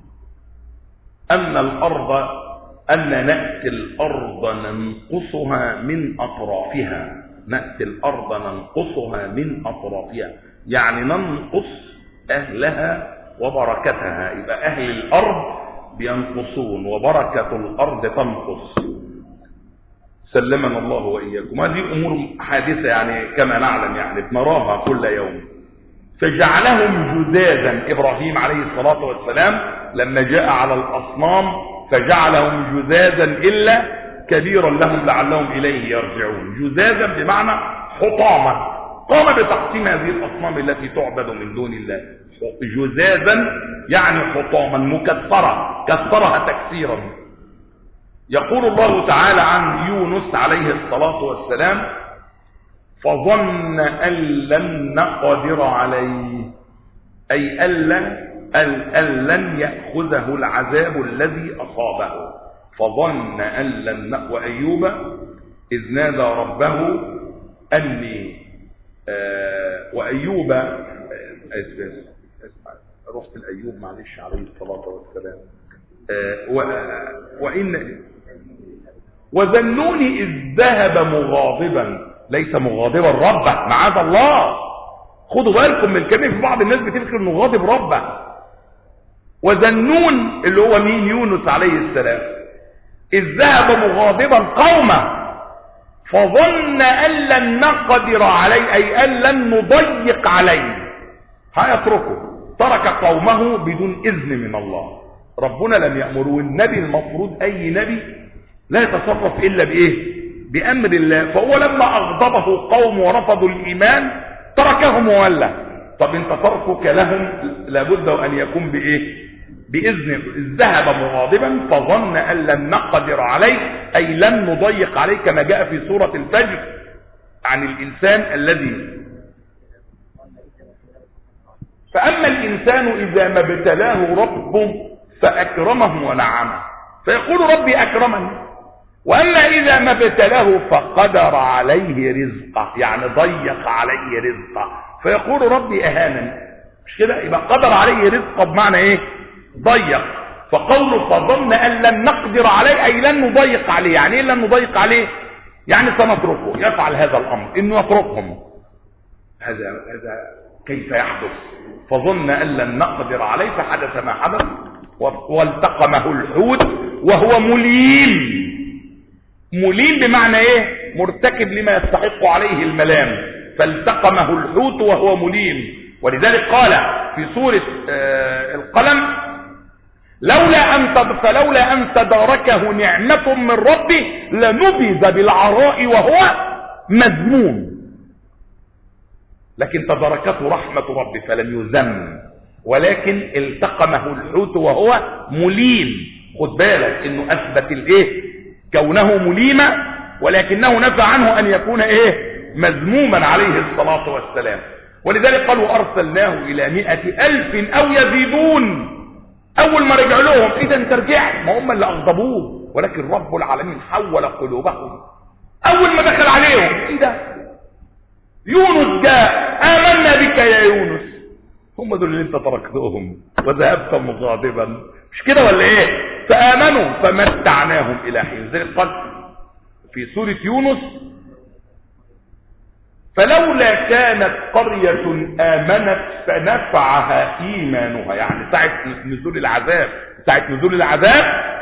Speaker 1: أن نأتي الأرض ننقصها من أطرافها. نأتي الأرض ننقصها من أطرافها، يعني ننقص أهلها وبركتها. يبقى أهل الأرض بينقصون وبركة الأرض تنقص. سلمنا الله وإياكم. هذه أمور حادثة يعني كما نعلم، يعني بنراها كل يوم. فجعلهم جذاذا. إبراهيم عليه الصلاة والسلام لما جاء على الأصنام فجعلهم جذاذا إلا كبيرا لهم لعلهم إليه يرجعون. جذاذا بمعنى حطاما. قام بتقسيم هذه الأصنام التي تعبد من دون الله. جذاذا يعني حطاما مكسرة، كسرها تكسيرا. يقول الله تعالى عن يونس عليه الصلاة والسلام: فظن أن لن نقدر عليه، أي أن لن يأخذه العذاب الذي أصابه. فظن أن لن. وأيوب إذ نادى ربه أني وأيوب رحت الأيوب معلش عليه الصلاة والسلام. وذنوني إذ ذهب مغاضبا. ليس مغاضبا ربه، معاذ الله. خدوا بالكم من كلمة، في بعض الناس بتفكر انه غاضب ربه. وذنون اللي هو مين؟ يونس عليه السلام. إذ ذهب مغاضبا قومه فظن أن لن نقدر عليه، أي أن لن نضيق عليه، هيتركه. ترك قومه بدون إذن من الله. ربنا لم يأمره. النبي المفروض أي نبي لا يتصرف إلا بإيه؟ بأمر الله. فهو لما أغضبه قوم ورفضوا الإيمان تركهم وولى. طب انت تركك لهم لابد أن يكون بإيه؟ بإذن. ذهب مغاضبا فظن أن لن نقدر عليه، أي لن نضيق عليه، كما جاء في سورة الفجر عن الإنسان الذي: فأما الإنسان إذا ما ابتلاه ربه فأكرمه ونعمه فيقول ربي أكرمني، وأما إذا ما ابتلاه فقدر عليه رزقه، يعني ضيق عليه رزقه، فيقول ربي أهانني. مش كده؟ يبقى قدر عليه رزقه بمعنى إيه؟ ضيق. فقوله فظن أن لن نقدر عليه أي لن نضيق عليه. يعني ايه لن نضيق عليه؟ يعني سنتركه يفعل هذا الأمر، إنه يتركهم. هذا كيف يحدث؟ فظن أن لن نقدر عليه فحدث ما حدث، والتقمه الحوت وهو مليم. مليم بمعنى ايه؟ مرتكب لما يستحق عليه الملام، فالتقمه الحوت وهو مليم. ولذلك قال في سورة القلم فلولا أن تداركه نعمة من ربه لنبذ بالعراء وهو مذموم، لكن تداركته رحمة ربه فلم يذم، ولكن التقمه الحوت وهو مليم. خد بالك انه اثبت الايه؟ كونه مليما، ولكنه نفى عنه ان يكون ايه؟ مذموما عليه الصلاة والسلام. ولذلك قالوا ارسلناه الى 100,000 او يزيدون. اول ما رجع لهم اذا ترجع، ما هم اللي اغضبوه، ولكن رب العالمين حول قلوبهم. اول ما دخل عليهم ايه ده؟ يونس جاء، آمنا بك يا يونس. هم دول اللي انت تركتهم وذهبت مغاضبا، مش كده ولا ايه؟ فآمنوا فمتعناهم الى حين. زي قال في سورة يونس فلولا كانت قرية آمنت فنفعها إيمانها. يعني ساعة نزول العذاب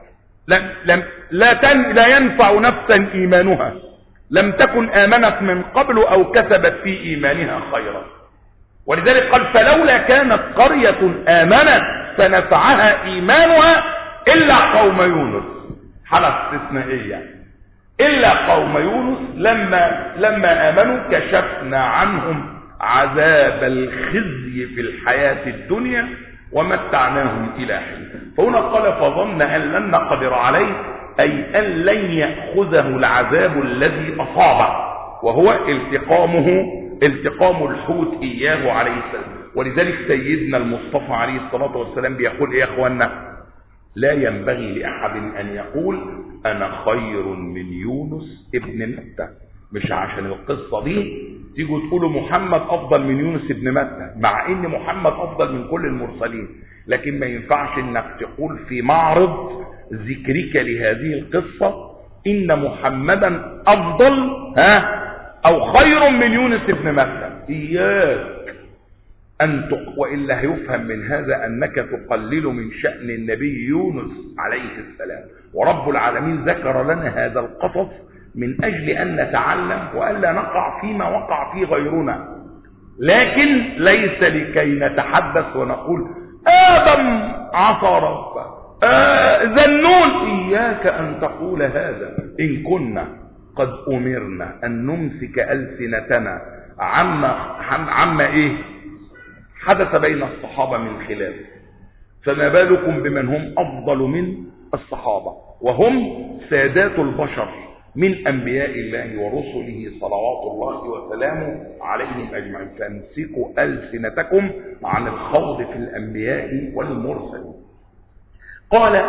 Speaker 1: لا ينفع نفسا إيمانها لم تكن آمنت من قبل أو كسبت في إيمانها خيرا. ولذلك قال فلولا كانت قرية آمنت فنفعها إيمانها إلا قوم يونس. حالة استثنائية، إلا قوم يونس لما آمنوا كشفنا عنهم عذاب الخزي في الحياة الدنيا ومتعناهم إلى حين. فهنا قال فظن أن لن نقدر عليه، أي أن لن يأخذه العذاب الذي أصابه، وهو التقام الحوت إياه عليه السلام. ولذلك سيدنا المصطفى عليه الصلاة والسلام بيقول إيه يا أخوانا؟ لا ينبغي لأحد أن يقول أنا خير من يونس ابن متى. مش عشان القصة دي تيجوا تقولوا محمد أفضل من يونس ابن متى، مع إن محمد أفضل من كل المرسلين، لكن ما ينفعش إنك تقول في معرض ذكرك لهذه القصة إن محمدا أفضل أو خير من يونس ابن متى. إياك أن وإلا هيفهم من هذا أنك تقلل من شأن النبي يونس عليه السلام. ورب العالمين ذكر لنا هذا القصص من أجل أن نتعلم وألا نقع فيما وقع فيه غيرنا، لكن ليس لكي نتحدث ونقول آدم عصى ربه، ذنون. إياك أن تقول هذا. إن كنا قد أمرنا أن نمسك ألسنتنا عما إيه حدث بين الصحابة من خلاف، فما بالكم بمن هم أفضل من الصحابة وهم سادات البشر من أنبياء الله ورسله صلوات الله وسلامه عليهم أجمعين. فامسكوا ألسنتكم عن الخوض في الأنبياء والمرسلين. قال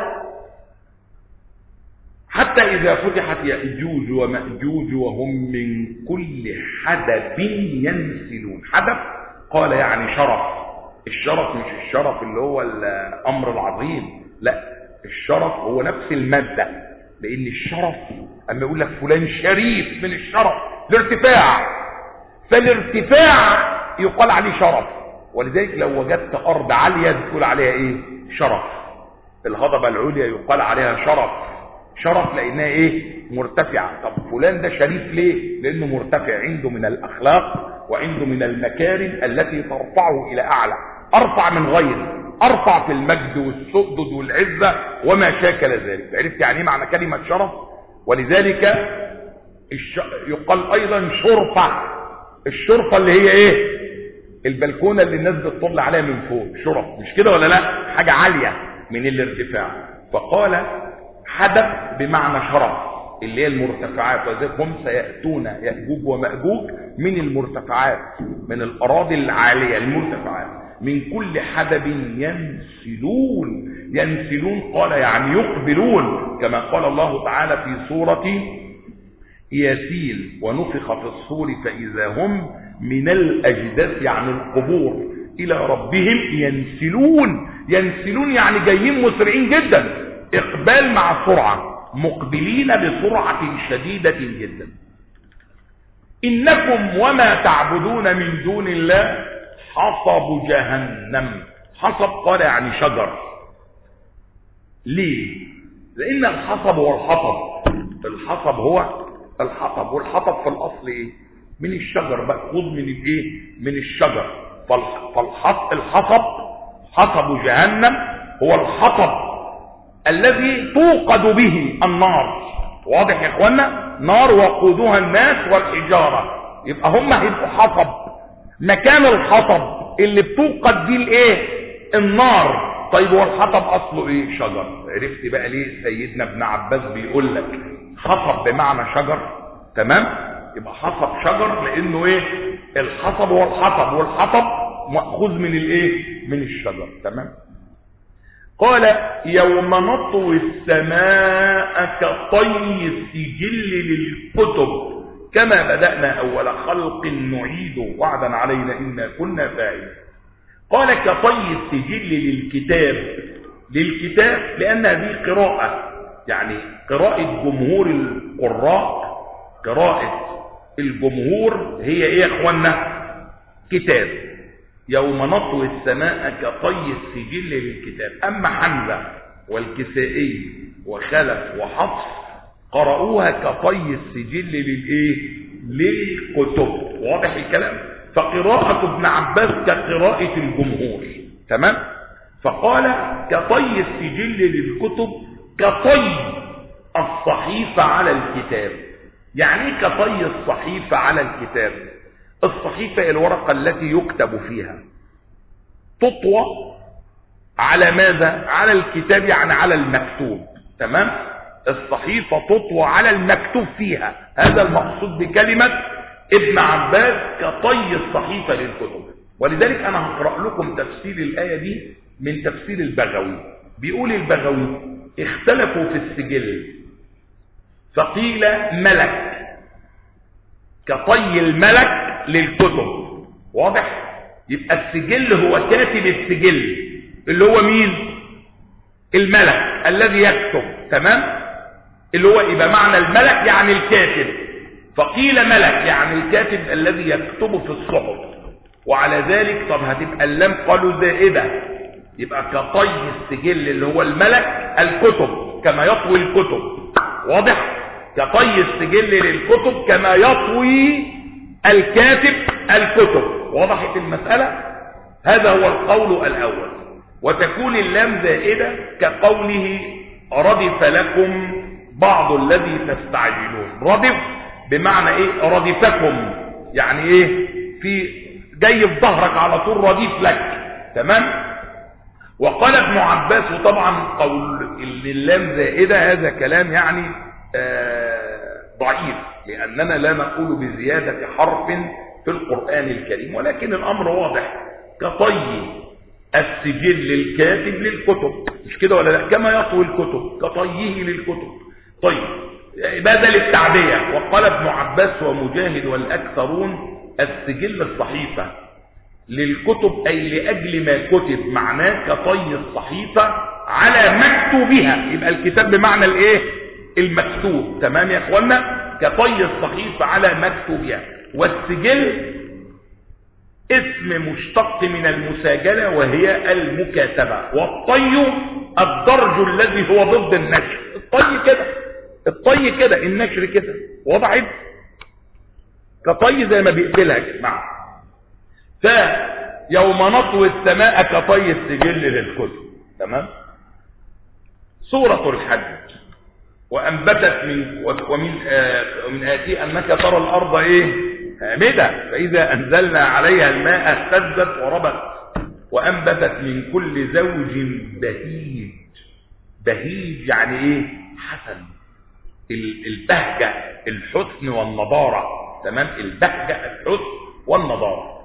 Speaker 1: حتى إذا فتحت يأجوج ومأجوج وهم من كل حدب ينسلون. حدب قال يعني شرف. الشرف مش الشرف اللي هو الأمر العظيم، لا، الشرف هو نفس المادة، لأن الشرف أما يقول لك فلان شريف من الشرف الارتفاع، فالارتفاع يقال عليه شرف. ولذلك لو وجدت أرض عالية تقول عليها إيه؟ شرف. الهضبة العليا يقال عليها شرف. شرف لأنها إيه؟ مرتفعة. طب فلان ده شريف ليه؟ لأنه مرتفع، عنده من الأخلاق وعنده من المكارم التي ترفعه إلى أعلى، أرفع من غيره، أرفع في المجد والسؤدد والعزة وما شاكل ذلك. عرفت يعني معنى كلمة شرف؟ ولذلك يقال أيضا شرفة. الشرفة اللي هي إيه؟ البلكونة اللي الناس بتطل عليها من فوق، شرف، مش كده ولا لا؟ حاجة عالية من الارتفاع. فقال حدث بمعنى شرف اللي هي المرتفعات، وذلك هم سيأتون يأجوج ومأجوج من المرتفعات، من الأراضي العالية المرتفعات، من كل حدب ينسلون. ينسلون قال يعني يقبلون، كما قال الله تعالى في سورة ياسين ونفخ في الصور فإذا هم من الأجداث يعني القبور إلى ربهم ينسلون. ينسلون يعني جايين مسرعين جدا، اقبال مع سرعة، مقبلين بسرعة شديدة جدا. انكم وما تعبدون من دون الله حصب جهنم. حصب قال يعني شجر. ليه؟ لان الحصب هو الحطب. الحصب هو الحطب، والحطب في الاصل ايه؟ من الشجر، مأخوذ من الايه؟ من الشجر. الحصب، حصب جهنم هو الحطب الذي توقد به النار. واضح يا اخوانا؟ نار وقودها الناس والحجارة، يبقى هم هيبقوا حطب مكان الحطب اللي بتوقد دي الايه؟ النار. طيب هو الحطب اصله ايه؟ شجر. عرفت بقى ليه سيدنا ابن عباس بيقول لك حطب بمعنى شجر؟ تمام؟ يبقى حصب شجر لانه ايه؟ الحصب هو الحطب، والحطب مأخوذ من الايه؟ من الشجر. تمام؟ قال يوم نطوي السماء كطي السجل للكتب كما بدأنا أول خلق نعيد وعدا علينا إنا كنا فاعلين. قال كطي السجل للكتاب لأن هذه قراءة، يعني قراءة جمهور القراء، قراءة الجمهور هي ايه يا اخوانا؟ كتاب. يوم نطوي السماء كطي السجل للكتاب. اما حمزة والكسائي وخلف وحفص قرأوها كطي السجل للايه؟ للكتب. واضح الكلام؟ فقراءة ابن عباس كقراءة الجمهور. تمام؟ فقال كطي السجل للكتب كطي الصحيفة على الكتاب. يعني كطي الصحيفة على الكتاب. الصحيفة الورقة التي يكتب فيها تطوى على ماذا؟ على الكتاب، يعني على المكتوب. تمام؟ الصحيفة تطوى على المكتوب فيها. هذا المقصود بكلمة ابن عباس كطي الصحيفة للكتب. ولذلك انا هقرأ لكم تفسير الآية دي من تفسير البغوي. بيقول البغوي اختلفوا في السجل فقيل ملك كطي الملك للكتب. واضح؟ يبقى السجل هو كاتب السجل اللي هو مين؟ الملك الذي يكتب. تمام؟ اللي هو يبقى معنى الملك يعني الكاتب. فقيل ملك يعني الكاتب الذي يكتب في الصحف. وعلى ذلك طب هتبقى اللام قالوا زائدة، يبقى كطي السجل اللي هو الملك الكتب كما يطوي الكتب. واضح؟ كطي السجل للكتب كما يطوي الكاتب الكتب. وضحت المسألة؟ هذا هو القول الأول. وتكون اللام زائدة كقوله ردف لكم بعض الذي تستعجلون. ردف بمعنى ايه؟ ردفكم، يعني ايه؟ في جاي في ظهرك على طول رديف لك. تمام؟ وقال ابن عباس، وطبعا قول اللام زائدة هذا كلام يعني ضعيف، لأننا لا نقول بزيادة حرف في القرآن الكريم، ولكن الأمر واضح. كطي السجل الكاتب للكتب، مش كده ولا لا؟ كما يطوي الكتب كطيه للكتب. طيب بدل التعدية. وقال ابن عباس ومجاهد والأكثرون السجل الصحيفة للكتب أي لأجل ما كتب، معناه كطي الصحيفة على مكتوبها. يبقى الكتاب بمعنى الايه؟ المكتوب. تمام يا اخوانا؟ كطي الصحيفة على مكتوبها. والسجل اسم مشتق من المساجلة وهي المكاتبة. والطي الدرج الذي هو ضد النشر. الطي كده، الطي كده، النشر كده. وضعت كطي زي ما بيقبلها يا جماعه. فيوم نطوي السماء كطي السجل للكتب. تمام؟ سورة الحج. وأنبتت ومن آتي أنك ترى الأرض إيه؟ هامدة فإذا أنزلنا عليها الماء اهتزت وربت وأنبتت من كل زوج بهيج. بهيج يعني إيه؟ حسن. البهجة، الحسن والنضارة. تمام؟ البهجة، الحسن والنضارة.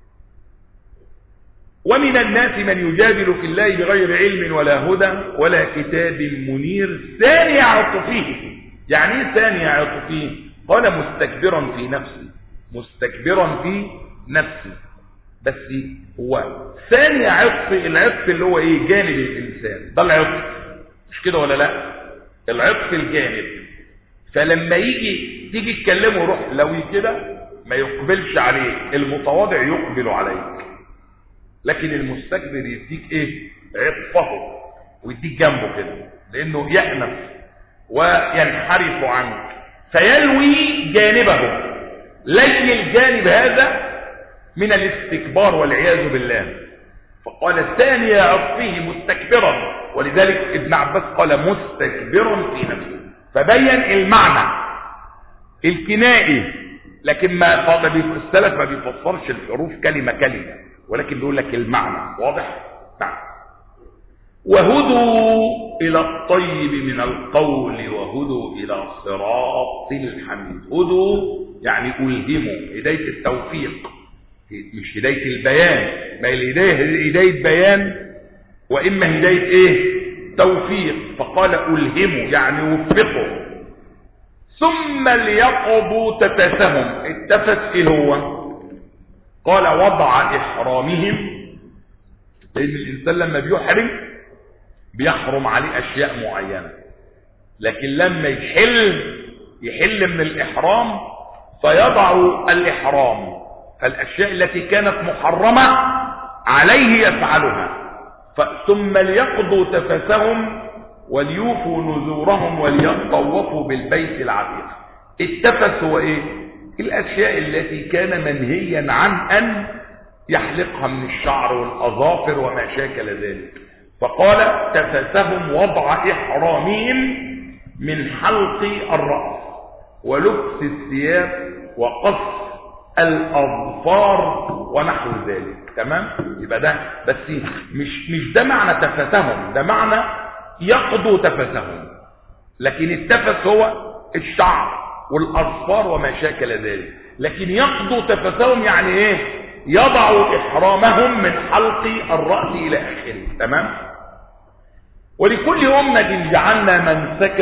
Speaker 1: ومن الناس من يجادل في الله بغير علم ولا هدى ولا كتاب منير ثاني عطفيه. يعني ايه ثاني عطفيه؟ قال مستكبرا في نفسه. مستكبرا في نفسه. بس هو ثاني عطف، العطف اللي هو ايه؟ جانب الانسان، ده العطف، مش كده ولا لا؟ العطف الجانب. فلما تيجي تكلمه روح لوي كده ما يقبلش عليك، المتواضع يقبل عليك، لكن المستكبر يديك ايه؟ عطفه ويديك جنبه كده، لانه يأنف وينحرف عنك فيلوي جانبه. لي الجانب هذا من الاستكبار والعياذ بالله. فقال ثاني عطفه مستكبرا، ولذلك ابن عباس قال مستكبر في نفسه، فبين المعنى الكنائي. لكن ما السلف ما بيفسرش الحروف كلمة كلمة، ولكن بيقول لك المعنى واضح. نعم. وهدوا إلى الطيب من القول وهدوا إلى صراط الحميد. هدوا يعني ألهموا، هداية التوفيق مش هداية البيان، ما الهداية هداية بيان وإما هداية إيه؟ توفيق. فقال ألهموا يعني وفقوا. ثم ليقضوا تفثهم. التفث إيه هو؟ قال وضع إحرامهم، لأن الإنسان لما بيحرم عليه أشياء معينة، لكن لما يحل من الإحرام فيضع الإحرام، فالأشياء التي كانت محرمة عليه يفعلها. ثم ليقضوا تفثهم وليوفوا نذورهم وليطوفوا بالبيت العتيق. التفث هو ايه؟ الاشياء التي كان منهيا عن ان يحلقها من الشعر والاظافر وما شاكل ذلك. فقال تفثهم وضع احرامهم من حلق الراس ولبس الثياب وقص الاظفار ونحو ذلك. تمام؟ يبقى ده بس مش ده معنى تفثهم، ده معنى يقضوا تفثهم. لكن التفث هو الشعر والاظفار وما شاكل ذلك، لكن يقضوا تفثهم يعني ايه؟ يضعوا احرامهم من حلق الراس الى اخره. تمام؟ ولكل امه جعلنا منسكا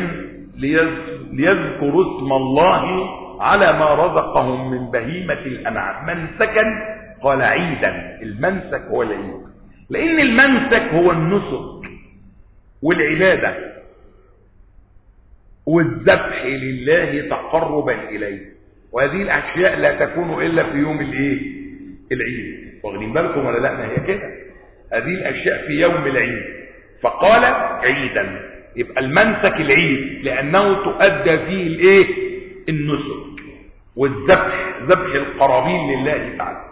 Speaker 1: ليذكروا اسم الله على ما رزقهم من بهيمه الانعام. منسكا قال عيدا، المنسك هو العيد، لان المنسك هو النسك والعبادة والذبح لله تقربا إليه، وهذه الأشياء لا تكون إلا في يوم العيد. واخدين بالكم ولا لا؟ ما هي كده، هذه الأشياء في يوم العيد، فقال عيدا. يبقى المنسك العيد لأنه تؤدى فيه النسك والذبح، ذبح القرابين لله تعالى.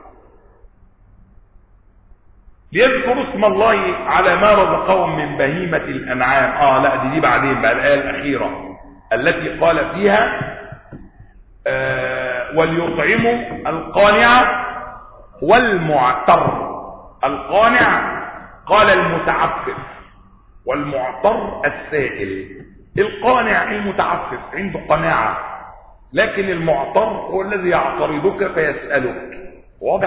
Speaker 1: ليذكروا اسم الله على ما رزقهم من بهيمة الأنعام. لا دي بعدين بقى الآية الأخيرة التي قال فيها وليطعموا القانع والمعتر. القانع قال المتعفف، والمعتر السائل. القانع المتعفف عنده قناعة، لكن المعتر هو الذي يعترضك فيسألك. واضح؟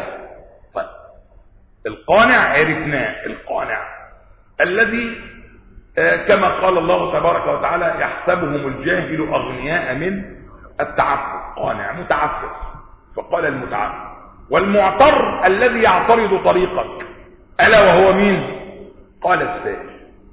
Speaker 1: القانع عرفناه، القانع الذي كما قال الله تبارك وتعالى يحسبهم الجاهل أغنياء من التعفف. قانع متعفف، فقال المتعفف. والمعتر الذي يعترض طريقك، ألا وهو مين؟ قال السائل.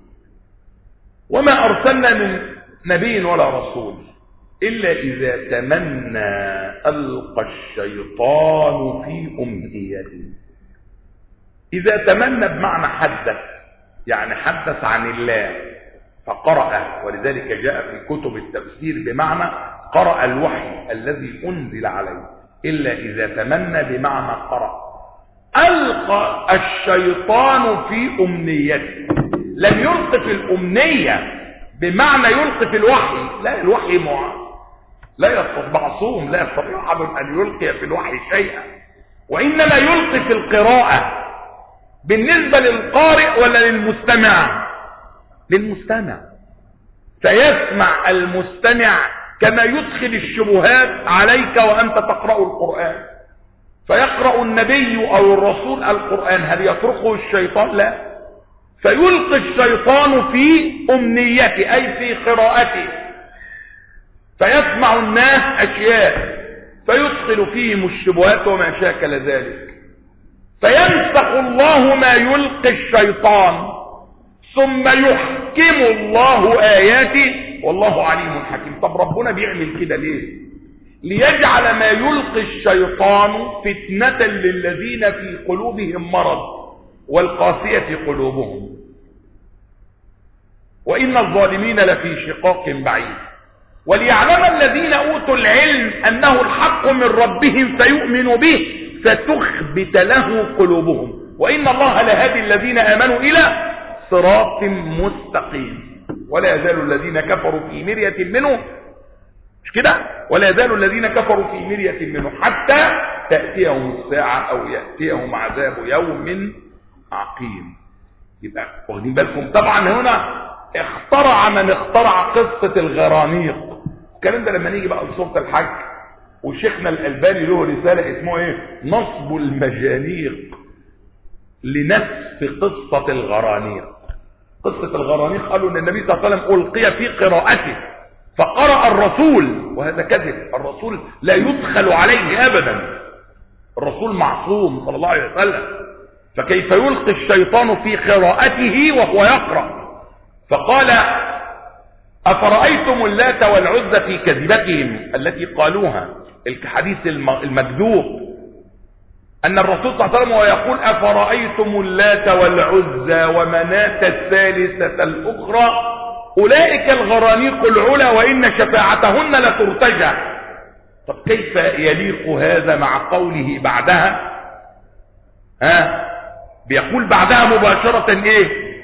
Speaker 1: وما أرسلنا من نبي ولا رسول إلا إذا تمنى ألقى الشيطان في أمنيته. إذا تمنى بمعنى حدث، يعني حدث عن الله فقرأ، ولذلك جاء في كتب التفسير بمعنى قرأ الوحي الذي أنزل عليه. إلا إذا تمنى بمعنى قرأ. ألقى الشيطان في أمنيته، لم يلقي في الأمنية بمعنى يلقي في الوحي، لا، الوحي لا يستطيع، معصوم، لا يستطيع أن يلقي في الوحي شيئا، وإنما يلقي في القراءة. بالنسبة للقارئ ولا للمستمع؟ للمستمع. فيسمع المستمع كما يدخل الشبهات عليك وأنت تقرأ القرآن. فيقرأ النبي أو الرسول القرآن، هل يتركه الشيطان؟ لا، فيلقي الشيطان في أمنيته أي في قراءته، فيسمع الناس أشياء فيدخل فيهم الشبهات وما شاكل ذلك. فينسخ الله ما يلقي الشيطان ثم يحكم الله آياته والله عليم حكيم. طب ربنا بيعمل كده ليه؟ ليجعل ما يلقي الشيطان فتنة للذين في قلوبهم مرض والقاسية قلوبهم وإن الظالمين لفي شقاق بعيد، وليعلم الذين أوتوا العلم أنه الحق من ربهم فيؤمنوا به فتخبت له قلوبهم وإن الله لهادي الذين آمنوا إلى صراط مستقيم. ولا يزال الذين كفروا في مرية منه، مش كده؟ ولا يزال الذين كفروا في مرية منه حتى تأتيهم الساعة أو يأتيهم عذاب يوم عقيم. يبقى واخدين بالكم؟ طبعا هنا اخترع من اخترع قصة الغرانيق. الكلام ده لما نيجي بقى لسورة الحج، وشيخنا الألباني له رسالة اسمه ايه؟ نصب المجانيق لنسف قصة الغرانيق. قصة الغرانيق قالوا ان النبي صلى الله عليه وسلم ألقي في قراءته فقرأ الرسول، وهذا كذب. الرسول لا يدخل عليه أبدا، الرسول معصوم صلى الله عليه وسلم، فكيف يلقي الشيطان في قراءته وهو يقرأ؟ فقال أفرأيتم اللات والعزى في كذبتهم التي قالوها، الحديث المكذوب أن الرسول صلى الله عليه وسلم ويقول أفرأيتم اللات والعزى ومناة الثالثة الأخرى أولئك الغرانيق العلا وإن شفاعتهن لترتجى. طب كيف يليق هذا مع قوله بعدها؟ بيقول بعدها مباشرة ايه؟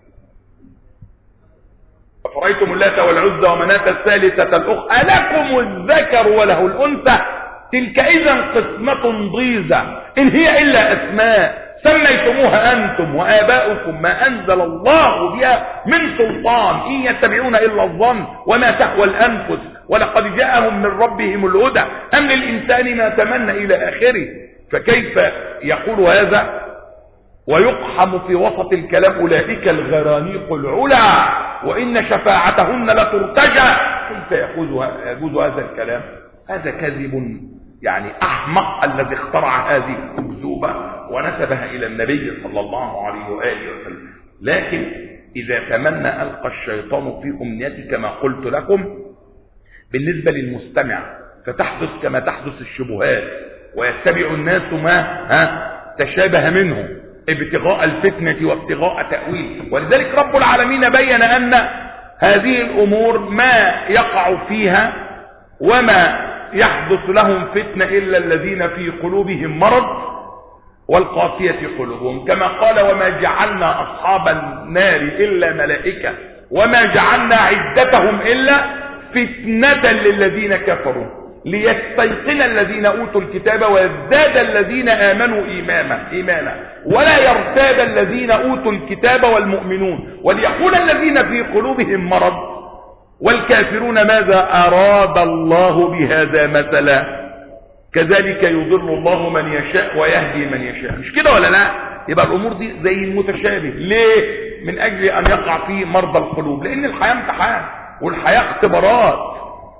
Speaker 1: أفرأيتم اللات والعزى ومناة الثالثة الأخرى ألكم الذكر وله الأنثى تلك إذا قسمة ضيزى إن هي إلا أسماء سميتموها أنتم وآباؤكم ما أنزل الله بها من سلطان إن يتبعون إلا الظن وما تهوى الأنفس ولقد جاءهم من ربهم الهدى أم للإنسان ما تمنى إلى آخره. فكيف يقول هذا ويقحم في وسط الكلام أولئك الغرانيق العلا وإن شفاعتهن لترتجى؟ كيف يجوز هذا الكلام؟ هذا كذب يعني أحمق الذي اخترع هذه الأكذوبة ونسبها إلى النبي صلى الله عليه وآله وسلم. لكن إذا تمنى ألقى الشيطان في أمنيته كما قلت لكم بالنسبة للمستمع فتحدث كما تحدث الشبهات ويتبع الناس ما تشابه منه ابتغاء الفتنة وابتغاء تأويل. ولذلك رب العالمين بين أن هذه الأمور ما يقع فيها وما يحدث لهم فتنة إلا الذين في قلوبهم مرض والقاسية قلوبهم، كما قال وما جعلنا أصحاب النار إلا ملائكة وما جعلنا عدتهم إلا فتنة للذين كفروا ليستيقن الذين أوتوا الكتاب ويزداد الذين آمنوا إيمانا ولا يرتاب الذين أوتوا الكتاب والمؤمنون وليقول الذين في قلوبهم مرض والكافرون ماذا أراد الله بهذا مثلا كذلك يضل الله من يشاء ويهدي من يشاء. مش كده ولا لا؟ يبقى الأمور دي زي المتشابه. ليه؟ من أجل أن يقع فيه مرضى القلوب، لأن الحياة امتحان والحياة اختبارات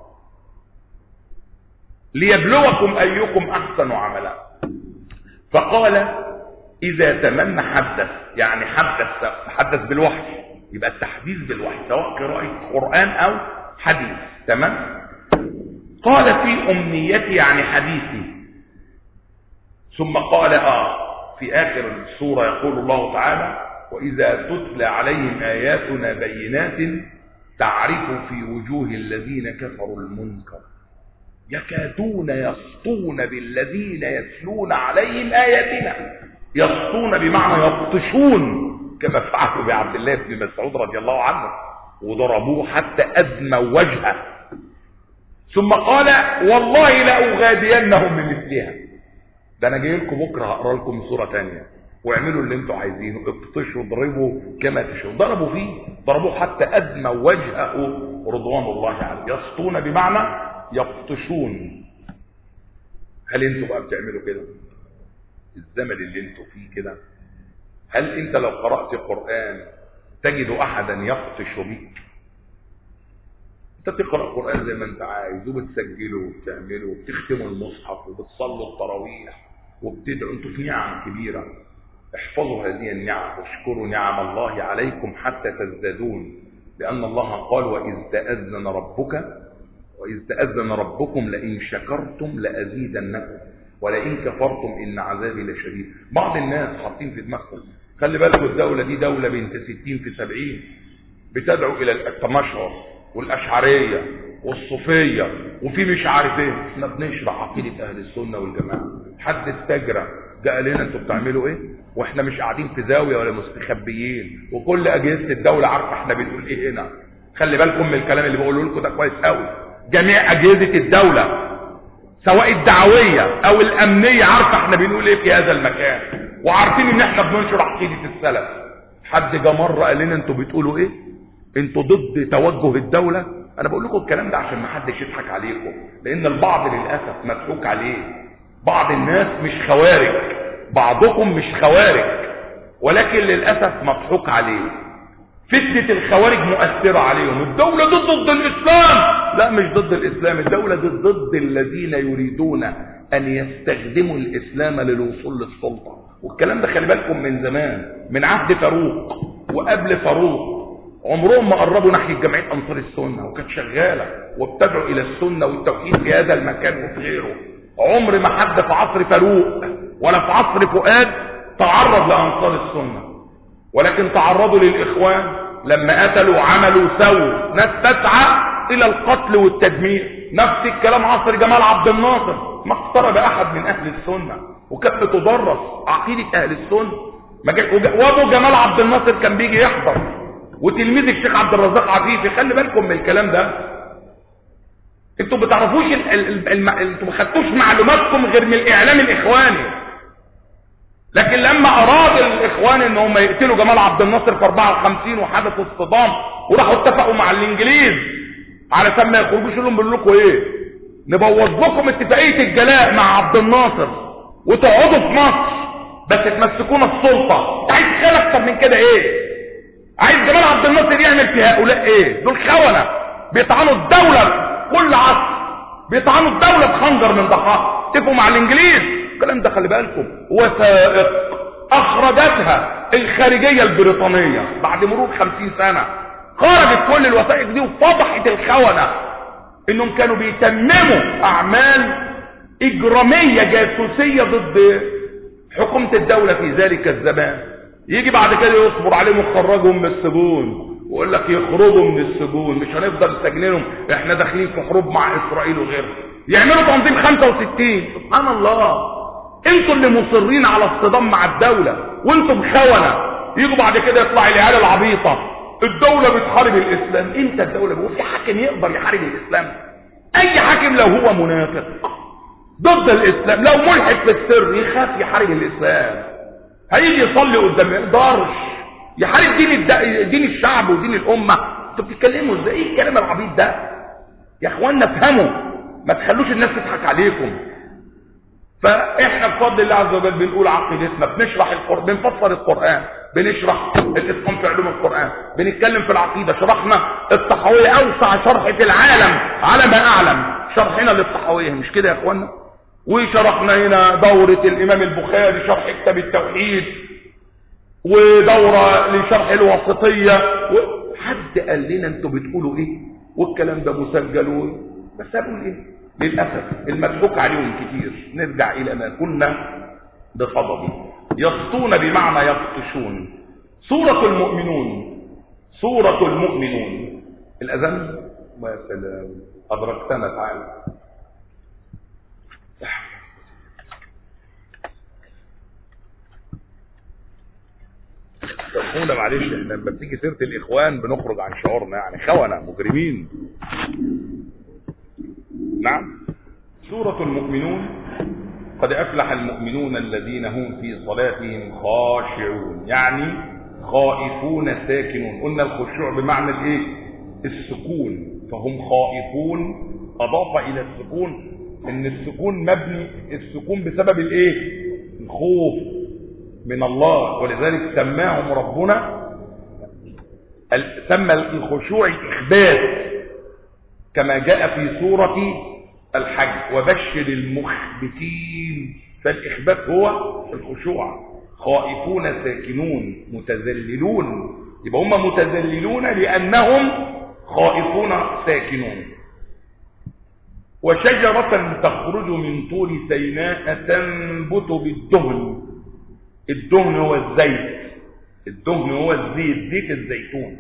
Speaker 1: ليبلوكم أيكم أحسن عملا. فقال إذا تمنى حدث، يعني حدث بالوحي، يبقى التحديث بالوحي سواء قراءة قرآن أو حديث. تمام؟ قال في أمنيتي يعني حديثي. ثم قال في آخر السورة يقول الله تعالى وإذا تتلى عليهم آياتنا بينات تعرف في وجوه الذين كفروا المنكر يكادون يسطون بالذين يتلون عليهم آياتنا. يسطون بمعنى يبطشون كما فعلوا بعبد الله بن مسعود رضي الله عنه وضربوه حتى أدمى وجهه. ثم قال والله لأغادينهم بمثلها. ده أنا جاي لكم بكرة هقرأ لكم سورة تانية واعملوا اللي انتوا عايزينه، ابطشوا ضربوا كما تشاءوا. ضربوا فيه، ضربوه حتى أدمى وجهه رضوان الله عليه. يسطون بمعنى يبطشون. هل انتوا بقى بتعملوا كده؟ الزمن اللي انتوا فيه كده، هل انت لو قرأت قرآن تجد احدا يبطش بك؟ انت بتقرأ قرآن زي ما انت عايز وبتسجله وبتعمله وبتختموا المصحف وبتصلوا التراويح وبتدعوا، انتوا في نعم كبيرة، احفظوا هذه النعم واشكروا نعم الله عليكم حتى تزدادون، لأن الله قال وإذ تأذن ربكم لئن شكرتم لأزيدنكم ولئن كفرتم إن عذابي لشديد. بعض الناس حاطين في دماغهم خلي بالكم الدولة دي دولة بنت 60 في 70 بتدعو إلى التمشهر والأشعرية والصوفية وفي مش عارف ايه. احنا بنشرح عقيدة أهل السنة والجماعة. حد استجرى جاء قال لنا انتوا بتعملوا ايه، واحنا مش قاعدين في زاوية ولا مستخبيين، وكل أجهزة الدولة عارفة احنا بنقول ايه هنا. خلي بالكم من الكلام اللي بقوله لكم ده كويس قوي. جميع أجهزة الدولة سواء الدعوية او الامنية عارفة احنا بنقول ايه في هذا المكان، وعارفين ان احنا بننشر عقيدة السلف. حد جه مرة قال لنا انتوا بتقولوا ايه، انتوا ضد توجه الدولة. انا بقول لكم الكلام ده عشان ما حدش يضحك عليكم، لان البعض للاسف مضحوك عليه. بعض الناس مش خوارج، بعضكم مش خوارج، ولكن للاسف مضحوك عليه. فتنة الخوارج مؤثرة عليهم. الدولة ضد الإسلام. لا مش ضد الإسلام، الدولة ضد الذين يريدون أن يستخدموا الإسلام للوصول للسلطة. والكلام ده خلي بالكم من زمان، من عهد فاروق وقبل فاروق. عمرهم ما قربوا ناحية جمعية أنصار السنة، وكانت شغالة وابتدعوا إلى السنة والتوحيد في هذا المكان وفي غيره. عمر ما حد في عصر فاروق ولا في عصر فؤاد تعرض لأنصار السنة، ولكن تعرضوا للإخوان لما قتلوا وعملوا وسووا. ناس تسعى إلى القتل والتدمير. نفس الكلام عصر جمال عبد الناصر، ما اقترب أحد من أهل السنة، وكانت بتدرس عقيدة أهل السنة. وابو جمال عبد الناصر كان بيجي يحضر، وتلميذ الشيخ عبد الرزاق عفيفي. خلي بالكم من الكلام ده. انتوا بتعرفوش انتوا ما خدتوش معلوماتكم غير من الإعلام الإخواني. لكن لما اراد الاخوان ان هم يقتلوا جمال عبد الناصر في 54 وحدث اصطدام، وراحوا اتفقوا مع الانجليز علشان ما يخرجوش لهم، بيقول لكم ايه، نبوظ لكم اتفاقيه الجلاء مع عبد الناصر وتقعدوا في مصر بس تمسكونا السلطه. انت عايز تخيل اكتر من كده ايه؟ عايز جمال عبد الناصر يعمل في هؤلاء ايه؟ دول خونه بيطعنوا الدوله كل عصر، بيطعنوا الدوله بخنجر من ضحاها. اتفقوا مع الانجليز. الكلام ده خلي بالكم وثائق اخرجتها الخارجية البريطانية بعد مرور 50 سنة. خرجت كل الوثائق دي وفضحت الخونة انهم كانوا بيتمموا اعمال اجرامية جاسوسية ضد حكومة الدولة في ذلك الزمان. يجي بعد كده يصبر عليهم ويخرجهم من السجون، ويقول لك يخرجوا من السجون، مش هنفضل سجنهم، احنا داخلين في حروب مع اسرائيل وغيرها. يعملوا تنظيم 65. سبحان الله، انتوا اللي مصرين على الصدام مع الدولة وانتم خونة. يجوا بعد كده يطلع العيال العبيطة الدولة بتحارب الاسلام. امتى الدولة؟ هو في حاكم يقدر يحارب الاسلام؟ اي حاكم لو هو منافق ضد الاسلام، لو ملحد في السر، يخاف يحارب الاسلام. هيجي يصلي قدام، ما يقدرش يحارب دين الشعب ودين الامة. انتوا بتتكلموا ازاي؟ ايه الكلام العبيط ده يا اخوانا؟ افهموا، ما تخلوش الناس تضحك عليكم. فاحنا بفضل الله عز وجل بنقول عقيدتنا، بنشرح القرآن، بنفسر القرآن، بنشرح الاتقان في علوم القرآن، بنتكلم في العقيدة. شرحنا الطحاوية اوسع شرح في العالم على ما اعلم، شرحنا للطحاوية، مش كده يا اخوانا؟ وشرحنا هنا دورة الامام البخاري شرح كتاب التوحيد، ودورة لشرح الواسطية. حد قال لنا انتوا بتقولوا ايه؟ والكلام ده مسجل. بس اقول ايه؟ للاسف المضحوك عليهم كتير. نرجع الى ما كنا بصدده. يسطون بمعنى يبطشون. سورة المؤمنون، سورة المؤمنون. الاذان ما سلام ادركتنا. تعالى سامحونا معلش، احنا لما بتيجي سيره الاخوان بنخرج عن شعورنا، يعني خونه مجرمين. نعم. سورة المؤمنون. قد أفلح المؤمنون الذين هم في صلاتهم خاشعون، يعني خائفون ساكنون. قلنا الخشوع بمعنى الايه؟ السكون. فهم خائفون، أضاف إلى السكون إن السكون مبني، السكون بسبب الايه؟ الخوف من الله، ولذلك سماهم ربنا، سمى الخشوع الإخبات كما جاء في سورة الحج. وبشر المخبتين فالإخبات هو الخشوع. خائفون ساكنون متذللون، يبقى هم متذللون لأنهم خائفون ساكنون. وشجرة تخرج من طور سيناء تنبت بالدهن. الدهن هو الزيت، الدهن هو الزيت، زيت الزيتون.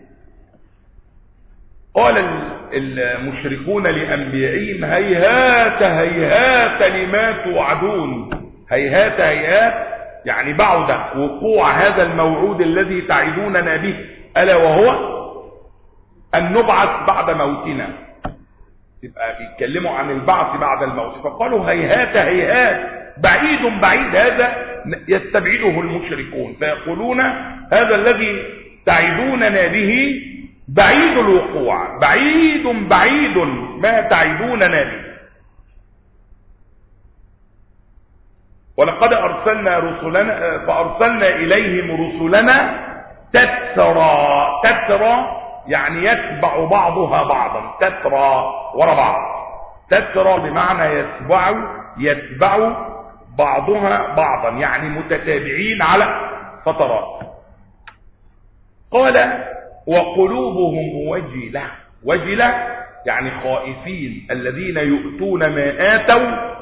Speaker 1: قال المشركون لأنبيائهم هيهات هيهات لما توعدون. هيهات هيهات يعني بعد وقوع هذا الموعود الذي تعدوننا به، ألا وهو أن نبعث بعد موتنا. يبقى بيتكلموا عن البعث بعد الموت، فقالوا هيهات هيهات، بعيد بعيد. هذا يستبعده المشركون، فيقولون هذا الذي تعدوننا به بعيد الوقوع، بعيد بعيد ما تعدوننا به. ولقد أرسلنا رسلنا فأرسلنا إليهم رسلنا تترى. تترى يعني يتبع بعضها بعضا، تترى وراء بعض. تترى بمعنى يتبع بعضها بعضا، يعني متتابعين على فترات. قال وقلوبهم وجلة. وجلة يعني خائفين، الذين يؤتون ما آتوا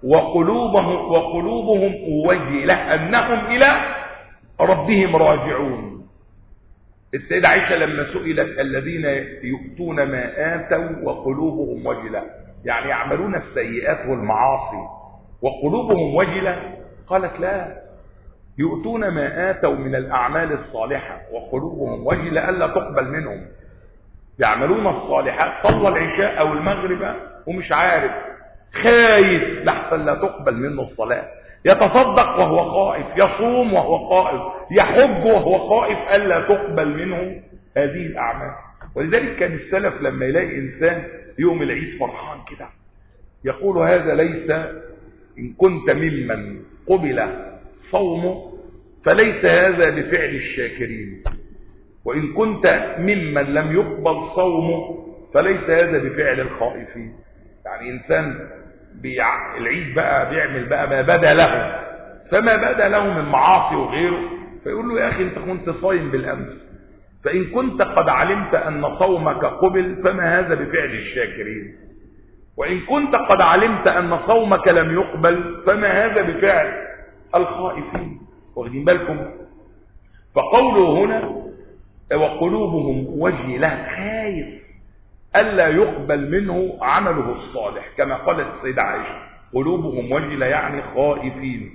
Speaker 1: وقلوبهم وجلة أنهم إلى ربهم راجعون. السيدة عائشة لما سئلت الذين يؤتون ما آتوا وقلوبهم وجلة، يعني يعملون السيئات والمعاصي وقلوبهم وجلة، قالت لا، يؤتون ما آتوا من الأعمال الصالحة وقلوبهم وجلة ألا تقبل منهم. يعملون الصالحات، صلى العشاء أو المغرب ومش عارف، خايف لحسن لا تقبل منه الصلاة، يتصدق وهو خائف، يصوم وهو خائف، يحج وهو خائف ألا تقبل منه هذه الأعمال. ولذلك كان السلف لما يلاقي إنسان يوم العيد فرحان كده يقول هذا ليس، إن كنت ممن قبل صومه فليس هذا بفعل الشاكرين، وإن كنت ممن لم يقبل صومه فليس هذا بفعل الخائفين. يعني إنسان العيد بقى بيعمل بقى ما بدا له، فما بدا له من معاصي وغيره، فيقول له يا أخي أنت كنت صايم بالأمس، فإن كنت قد علمت أن صومك قبل فما هذا بفعل الشاكرين، وإن كنت قد علمت أن صومك لم يقبل فما هذا بفعل الخائفين. واخدين بالكم؟ فقوله هنا وقلوبهم وجلة، خايف ألا يقبل منه عمله الصالح، كما قالت السيدة عائشة قلوبهم وجلة يعني خائفين.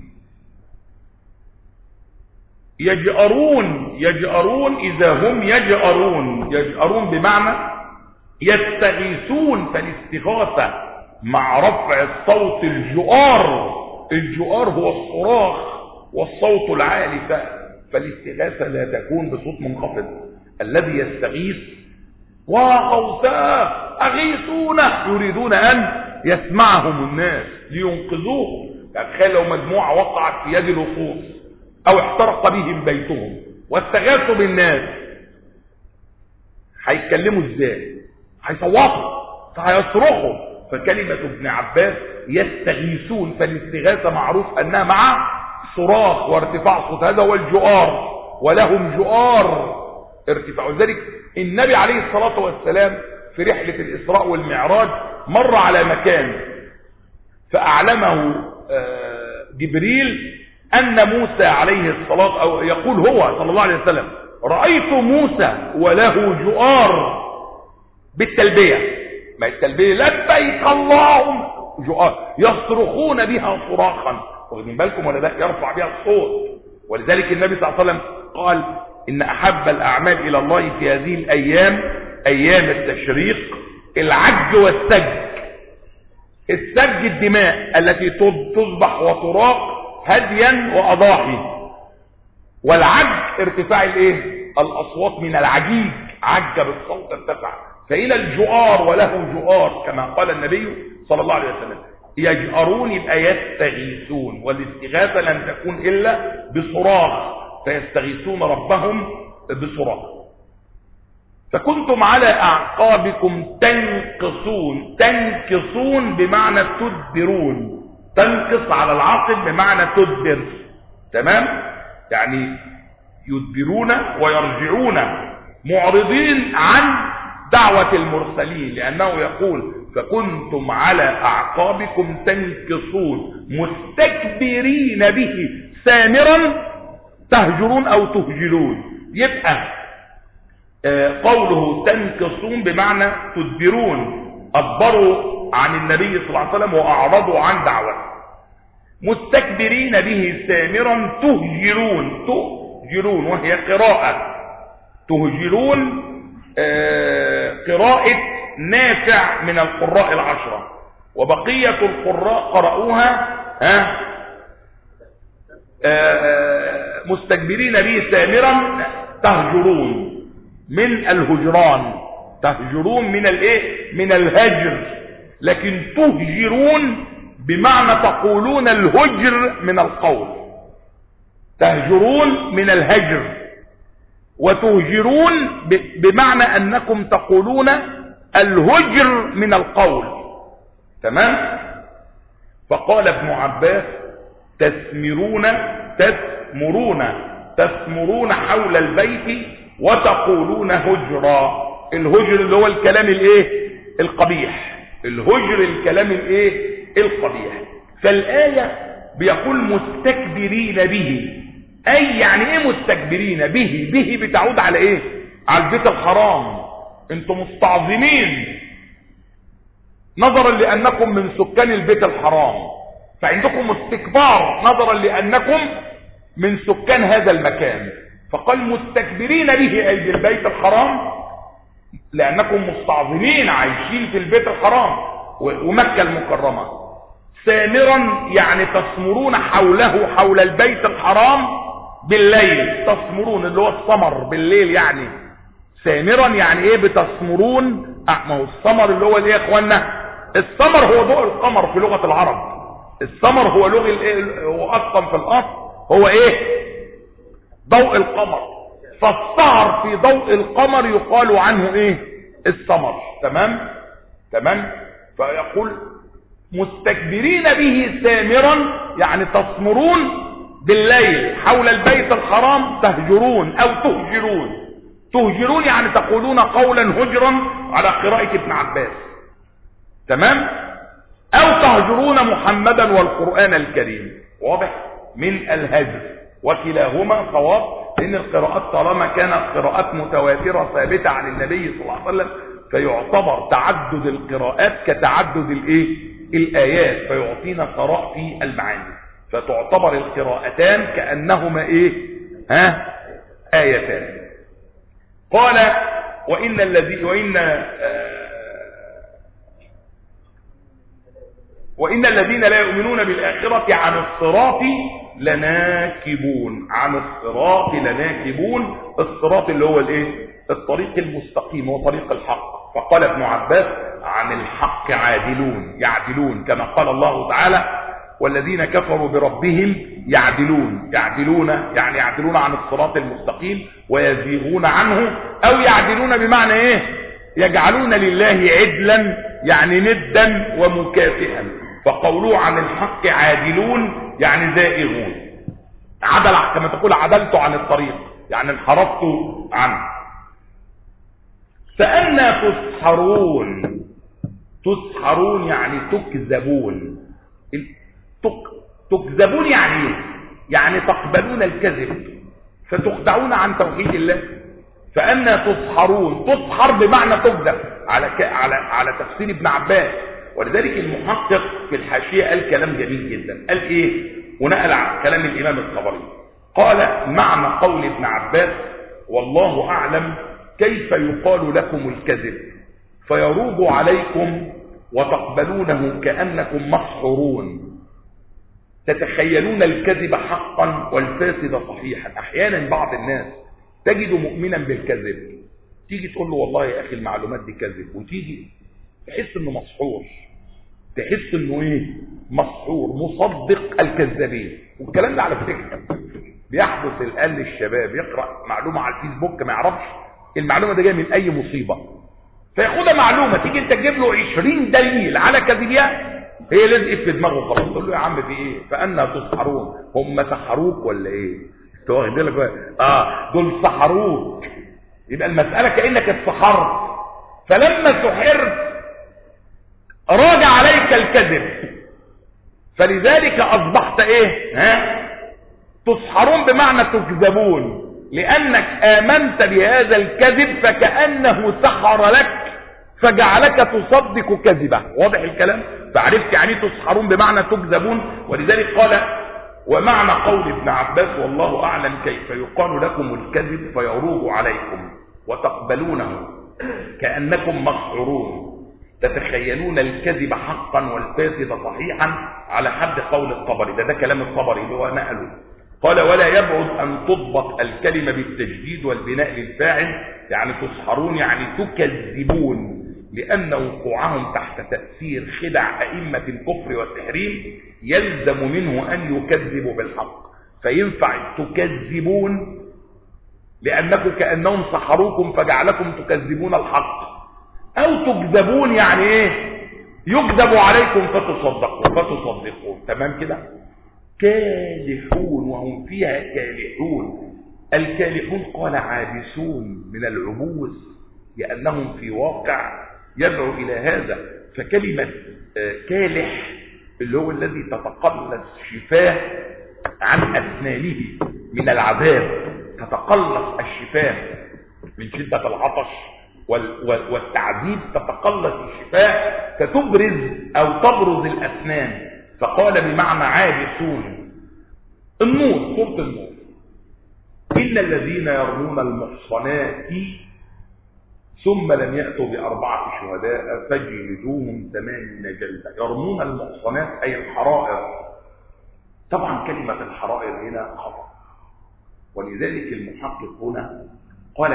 Speaker 1: يجأرون إذا هم يجأرون بمعنى يستغيثون، فالاستغاثة مع رفع الصوت الجؤار هو الصراخ والصوت العالي، فالاستغاثة لا تكون بصوت منخفض. الذي يستغيث وغوثاه أغيثونا، يريدون أن يسمعهم الناس لينقذوه. تخيل لو مجموعة وقعت في يد لصوص أو احترق بهم بيتهم واستغاثوا بالناس، هيتكلموا ازاي؟ هيصوتوا، فهيصرخوا. فكلمة ابن عباس يستغيثون، فالاستغاثة معروف أنها مع صراخ وارتفاع صوت، هذا هو الجؤار، ولهم جؤار ارتفاع. ولذلك النبي عليه الصلاة والسلام في رحلة الإسراء والمعراج مر على مكان فأعلمه جبريل أن موسى عليه الصلاة، أو يقول هو صلى الله عليه وسلم رأيت موسى وله جؤار بالتلبية. ما التلبية لبيك اللهم، جؤار يصرخون بها صراخا، واخدين بالكم ولا لا؟ يرفع بها الصوت. ولذلك النبي صلى الله عليه وسلم قال إن أحب الأعمال إلى الله في هذه الأيام أيام التشريق العج والسج. السج الدماء التي تذبح وتراق هديا وأضاحي، والعج ارتفاع الأصوات من العجيج، عج بالصوت ارتفع. فإلى الجؤار وله جؤار كما قال النبي صلى الله عليه وسلم. يجأرون يبقى يستغيثون، والاستغاثة لن تكون إلا بصراخ، فيستغيثون ربهم بصراخ. فكنتم على أعقابكم تنكصون. تنكصون بمعنى تدبرون، تنقص على العاقل بمعنى تدبر. تمام؟ يعني يدبرون ويرجعون معرضين عن دعوة المرسلين، لأنه يقول فكنتم على أعقابكم تنكصون مستكبرين به سامرا تهجرون أو تهجلون. يبقى قوله تنكصون بمعنى تدبرون، أدبروا عن النبي صلى الله عليه وسلم وأعرضوا عن دعوته. مستكبرين به سامرا تهجرون وهي قراءة تهجرون، قراءة نافع من القراء العشرة، وبقية القراء قرأوها مستكبرين به سامرا تهجرون من الهجران، تهجرون من الايه؟ من الهجر. لكن تهجرون بمعنى تقولون الهجر من القول، تهجرون من الهجر، وتهجرون بمعنى انكم تقولون الهجر من القول. تمام؟ فقال ابن عباس تثمرون حول البيت وتقولون هجرا. الهجر اللي هو الكلام الايه؟ القبيح. الهجر الكلام الايه؟ القبيح. فالآية بيقول مستكبرين به، اي يعني ايه مستكبرين به؟ به بتعود على ايه؟ على البيت الحرام. انتم مستعظمين نظرا لانكم من سكان البيت الحرام، فعندكم استكبار نظرا لانكم من سكان هذا المكان. فقال مستكبرين به اي بالبيت الحرام لانكم مستعظمين عايشين في البيت الحرام ومكة المكرمة. سامرا يعني تصمرون حوله، حول البيت الحرام بالليل. تصمرون اللي هو السمر بالليل، يعني سامرا يعني ايه؟ بتصمرون. ما هو السمر اللي هو الايه يا اخوانا؟ السمر هو ضوء القمر في لغة العرب. السمر هو لغة الايه؟ هو اصلا في الاصل هو ايه؟ ضوء القمر. فالسهر في ضوء القمر يقال عنه ايه؟ السمر. تمام. فيقول مستكبرين به سامرا يعني تصمرون بالليل حول البيت الحرام، تهجرون او تهجرون يعني تقولون قولا هجرا على قراءة ابن عباس. تمام؟ او تهجرون محمدا والقرآن الكريم. واضح؟ من الهجر، وكلاهما صواب، لان القراءات طالما كانت قراءات متواترة ثابتة عن النبي صلى الله عليه وسلم فيعتبر تعدد القراءات كتعدد الايه؟ الايات، فيعطينا ثراء في المعاني. فتعتبر القراءتان كأنهما ايه؟ آيتان. قال وإن الذين لا يؤمنون بالآخرة عن الصراط لناكبون. عن الصراط لناكبون. الصراط اللي هو الايه؟ الطريق المستقيم وطريق الحق. فقال ابن عباس عن الحق يعدلون كما قال الله تعالى والذين كفروا بربهم يعدلون يعني يعدلون عن الصراط المستقيم ويزيغون عنه، او يعدلون بمعنى ايه؟ يجعلون لله عدلا يعني ندا ومكافئا. فقولوا عن الحق عادلون يعني زائغون. عدل كما تقول عدلت عن الطريق يعني انحرفت عنه. فأنا تسحرون يعني تكذبون. تكذبون يعني ايه؟ يعني تقبلون الكذب فتخدعون عن توحيد الله. فأنا تسحرون. تسحر بمعنى تكذب على تفسير ابن عباس. ولذلك المحقق في الحاشية قال كلام جميل جدا. قال ايه؟ ونقل عن كلام الامام الطبري. قال معنى قول ابن عباس والله اعلم كيف يقال لكم الكذب فيروج عليكم وتقبلونه كأنكم مسحورون، تتخيلون الكذب حقا والفاسد صحيحا. احيانا بعض الناس تجد مؤمنا بالكذب، تيجي تقول له والله يا اخي المعلومات دي كذب، وتيجي تحس انه مسحور، تحس انه ايه؟ مسحور، مصدق الكذابين. والكلام ده على فكره بيحدث الان للشباب، يقرا معلومه على الفيسبوك ما يعرفش المعلومه دي جايه من اي مصيبه، فياخدها معلومه، تيجي انت تجيب له 20 دليل على كذبها هي لزقت في دماغه خلاص. تقول له يا عم في ايه؟ فأنا تسحرون، هم سحروك ولا ايه؟ انت واخد بالك؟ دول سحروك، يبقى المسألة كأنك اتسحرت. فلما سحرت راجع عليك الكذب، فلذلك أصبحت ايه؟ تسحرون بمعنى تكذبون، لأنك آمنت بهذا الكذب فكأنه سحر لك فجعلك تصدق كذبه. واضح الكلام؟ فعرفت يعني تسحرون بمعنى تكذبون. ولذلك قال ومعنى قول ابن عباس والله أعلم كيف يقال لكم الكذب فيروج عليكم وتقبلونه كأنكم مسحورون، تتخيلون الكذب حقا والفاسد صحيحا، على حد قول الطبري. ده كلام الطبري اللي هو نقله. قال ولا يبعد أن تضبط الكلمة بالتجديد والبناء للفاعل، يعني تسحرون يعني تكذبون، لأن وقوعهم تحت تأثير خدع أئمة الكفر والتحريم يلزم منه أن يكذبوا بالحق، فينفع تكذبون لأنكم كأنهم سحروكم فجعلكم تكذبون الحق، أو تكذبون يعني إيه؟ يكذب عليكم فتصدقون. تمام كده؟ كالحون وهم فيها كالحون. الكالحون قال عابسون من العبوس، لأنهم في واقع يدعو إلى هذا. فكلمة كالح اللي هو الذي تتقلص شفاه عن أسنانه من العذاب، تتقلص الشفاه من شدة العطش والتعذيب، تتقلص الشفاه فتبرز أو تبرز الأسنان، فقال بمعنى عابسون. النور، سورة النور: إلا الذين يرمون المحصنات ثم لم يأتوا ب4 شهداء فجلدوهم 80 جلدة. يرمون المحصنات أي الحرائر. طبعا كلمة الحرائر هنا خطأ، ولذلك المحقق هنا قال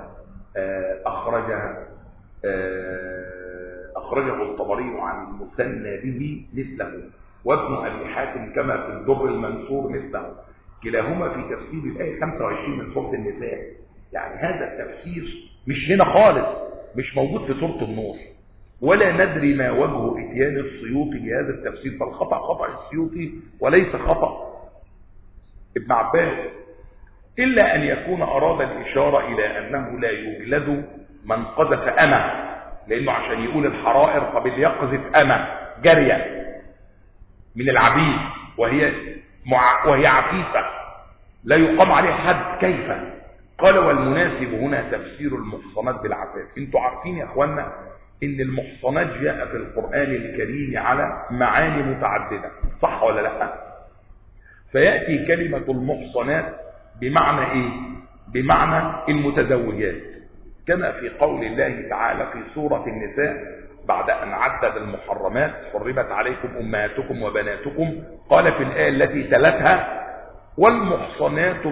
Speaker 1: أخرجه الطبري عن المثنى به مثله، وابن أبي حاتم كما في الدر المنثور مثله، كلاهما في تفسير الآية 25 من سورة النساء. يعني هذا التفسير مش هنا خالص، مش موجود في سورة النور، ولا ندري ما وجه إتيان السيوطي لهذا التفسير، فالخطأ خطأ السيوطي وليس خطأ ابن عباس، إلا أن يكون أراد الإشارة إلى أنه لا يجلد من قذف أمة، لأنه عشان يقول الحرائر فباليقذف أمة جارية من العبيد وهي عفيفة لا يقام عليه حد. كيف؟ قال والمناسب هنا تفسير المحصنات بالعفاف. انتوا عارفين يا اخوانا ان المحصنات جاء في القرآن الكريم على معاني متعددة، صح ولا لا؟ فيأتي كلمة المحصنات بمعنى ايه؟ بمعنى المتزوجات، كما في قول الله تعالى في سورة النساء بعد أن عدد المحرمات: حرمت عليكم أمهاتكم وبناتكم، قال في الآية التي تلتها: والمحصنات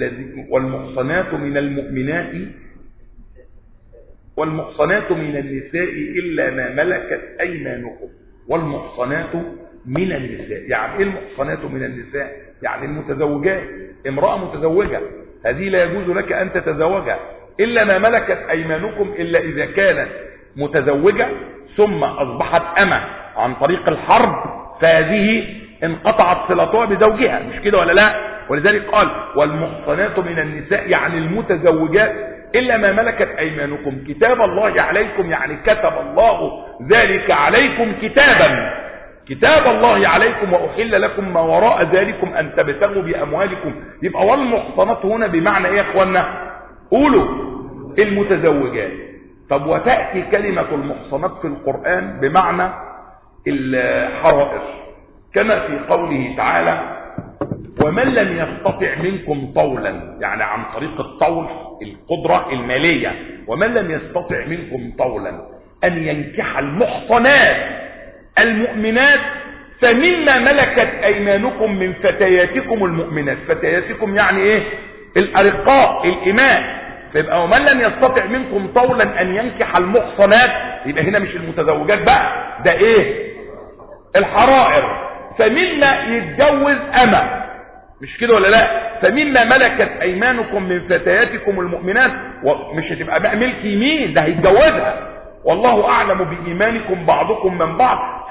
Speaker 1: من النساء إلا ما ملكت أيمانكم. والمحصنات من النساء، يعني إيه المحصنات من النساء؟ يعني المتزوجات. امرأة متزوجة هذه لا يجوز لك أن تتزوجها إلا ما ملكت أيمانكم، إلا إذا كانت متزوجة ثم أصبحت أمة عن طريق الحرب، فهذه انقطعت صلتها بزوجها، مش كده ولا لا؟ ولذلك قال والمحصنات من النساء يعني المتزوجات إلا ما ملكت أيمانكم. كتاب الله عليكم يعني كتب الله ذلك عليكم كتابا، كتاب الله عليكم، وأحل لكم ما وراء ذلكم أن تبتغوا بأموالكم. يبقى والمحصنات هنا بمعنى إيه يا أخوانا؟ قولوا المتزوجات. طب وتأتي كلمة المحصنات في القرآن بمعنى الحرائر، كما في قوله تعالى: ومن لم يستطع منكم طولا، يعني عن طريق الطول القدرة المالية، ومن لم يستطع منكم طولا أن ينكح المحصنات المؤمنات فمما ملكت أيمانكم من فتياتكم المؤمنات. فتياتكم يعني إيه؟ الأرقاء، الإماء. فيبقى ومن لم يستطع منكم طولا أن ينكح المحصنات، يبقى هنا مش المتزوجات بقى، ده إيه؟ الحرائر. فمما يتجوز أمة، مش كده ولا لا؟ فمما ملكت أيمانكم من فتياتكم المؤمنات، ومش هتبقى بقى ملك يمين، ده هيتجوزها. والله أعلم بإيمانكم بعضكم من بعض،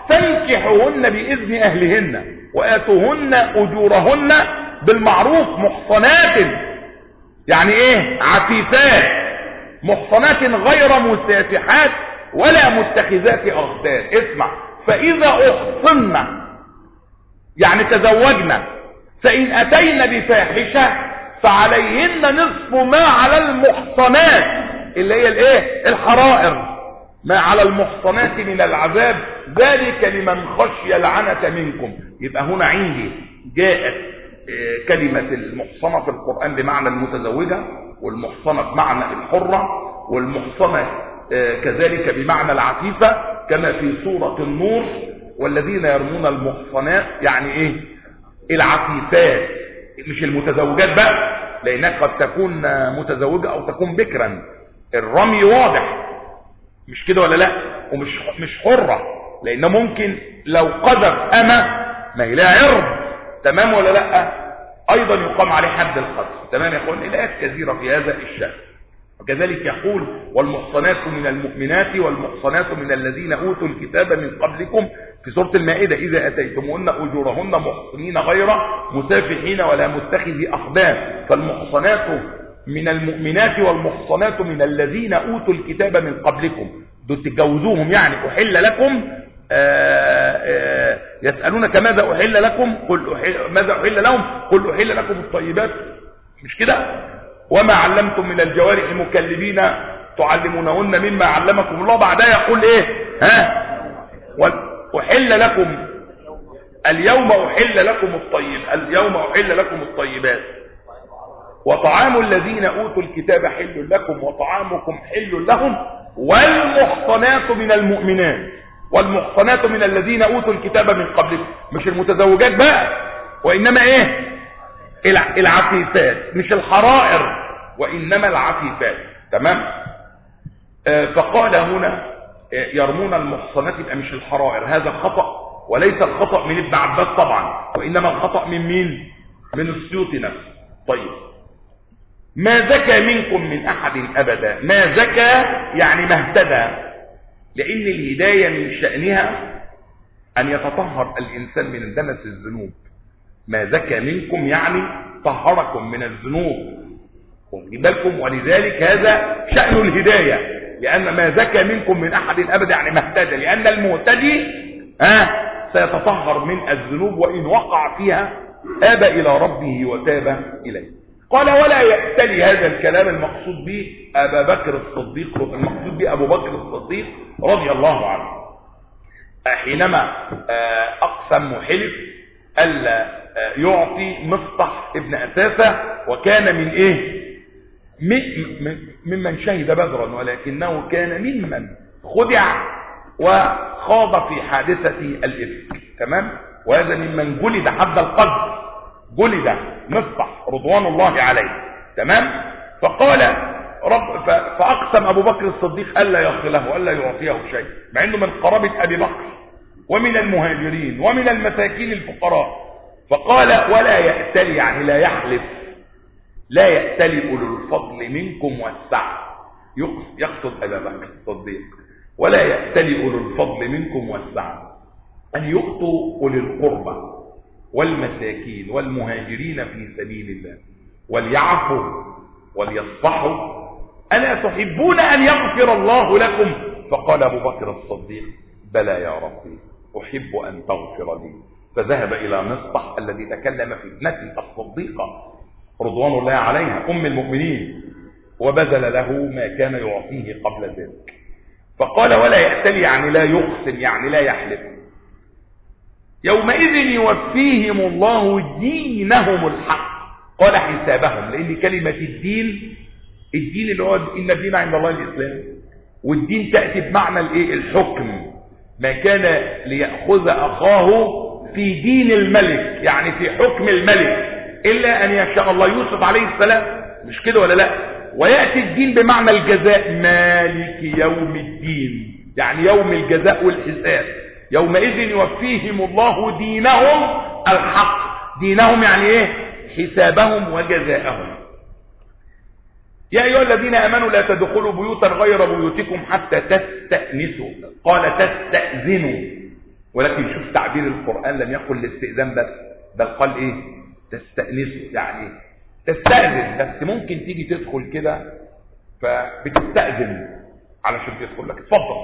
Speaker 1: فانكحوهن بإذن أهلهن وآتوهن أجورهن بالمعروف محصنات، يعني ايه؟ عفيفات، محصنات غير مسافحات ولا متخذات أخدان. اسمع، فإذا أحصن يعني تزوجنا، فإن أتينا بفاحشة فعليهن نصف ما على المحصنات اللي هي الايه؟ الحرائر، ما على المحصنات من العذاب، ذلك لمن خشي العنة منكم. يبقى هنا عندي جاءت كلمة المحصنة في القرآن بمعنى المتزوجة، والمحصنة بمعنى الحرة، والمحصنة كذلك بمعنى العفيفة، كما في سورة النور والذين يرمون المحصنات، يعني ايه؟ العفيفات، مش المتزوجات بقى، لانك قد تكون متزوجة او تكون بكرا، الرمي واضح مش كده ولا لا؟ ومش حرة، لان ممكن لو قذف ما هي لها عرض، تمام ولا لا؟ ايضا يقام عليه حد القذف، تمام يا اخوان؟ الايات كثيرة في هذا الشأن. وكذلك يقول والمحصنات من المؤمنات والمحصنات من الذين اوتوا الكتاب من قبلكم في سورة المائدة اذا اتيتموهن اجورهن محصنين غير مسافحين ولا متخذي اخدان. فالمحصنات من المؤمنات والمحصنات من الذين اوتوا الكتاب من قبلكم، دول تتجوزوهم، يعني احل لكم. يسألونك ماذا احل لكم؟ ماذا احل لهم؟ قل احل لكم الطيبات، مش كده؟ وما علمتم من الجوارح مكلبين تعلمونهن مما علمكم الله. بعدها يقول ايه؟ احل لكم اليوم احل لكم اليوم احل لكم الطيبات وطعام الذين اوتوا الكتاب حل لكم وطعامكم حل لهم والمحصنات من المؤمنات والمحصنات من الذين اوتوا الكتاب من قبلكم. مش المتزوجات بقى، وانما ايه؟ العفيفات، مش الحرائر وانما العفيفات، تمام؟ فقال هنا يرمون المحصنات، يبقى مش الحرائر، هذا خطأ، وليس الخطأ من ابن عباس طبعا، وانما الخطأ من مين؟ من السيوطي نفسه. طيب، ما زكى منكم من احد ابدا. ما زكى يعني ما اهتدى، لان الهداية من شأنها ان يتطهر الانسان من دنس الذنوب. ما زكى منكم يعني طهركم من الذنوب، واخدين بالكم؟ ولذلك هذا شأن الهداية، لان ما زكى منكم من احد ابدا يعني ما اهتدى، لان المهتدي سيتطهر من الذنوب، وان وقع فيها آب الى ربه وتاب اليه. قال ولا يأتلي هذا الكلام المقصود به ابا بكر الصديق، المقصود به ابو بكر الصديق رضي الله عنه، حينما اقسم وحلف الا يعطي مصطح ابن أثاثة، وكان من ايه؟ ممن شهد بدرا، ولكنه كان ممن خدع وخاض في حادثة الإفك، تمام؟ وهذا ممن جلد حد القذف، جلد مصطح رضوان الله عليه، تمام؟ فقال فأقسم أبو بكر الصديق ألا يغفله ألا يعطيه شيء، مع أنه من قرابة أبي بكر ومن المهاجرين ومن المساكين الفقراء. فقال ولا يأتلي يعني لا يحلف، لا يأتلي أولو الفضل منكم والسعة، يقصد أبا بكر الصديق، ولا يأتلي أولو الفضل منكم والسعة أن يؤتوا أولي القربى والمساكين والمهاجرين في سبيل الله وليعفوا وليصفحوا ألا تحبون أن يغفر الله لكم؟ فقال أبو بكر الصديق بلى يا ربي أحب أن تغفر لي. فذهب إلى مصطح الذي تكلم في ابنته الصديقة رضوان الله عليها أم المؤمنين، وبذل له ما كان يعطيه قبل ذلك. فقال ولا يأتلي يعني لا يقسم، يعني لا يحلف. يومئذ يوفيهم الله دينهم الحق، قال حسابهم، لأن كلمة الدين اللي هو إن الدين عند الله الإسلام، والدين تأتي بمعنى الحكم، ما كان ليأخذ أخاه في دين الملك، يعني في حكم الملك، إلا أن يشاء الله. يوسف عليه السلام مش كده ولا لا؟ ويأتي الدين بمعنى الجزاء، مالك يوم الدين، يعني يوم الجزاء والحساب. يومئذ يوفيهم الله دينهم الحق، دينهم يعني ايه؟ حسابهم وجزاءهم. يا أيها الذين آمنوا لا تدخلوا بيوتا غير بيوتكم حتى تستأنسوا، قال تستأذنوا، ولكن شوف تعبير القرآن، لم يقل الاستئذان بس، بل قال ايه؟ تستأنسوا، يعني تستأذن، بس ممكن تيجي تدخل كده فبتستأذن علشان تدخل لك اتفضل.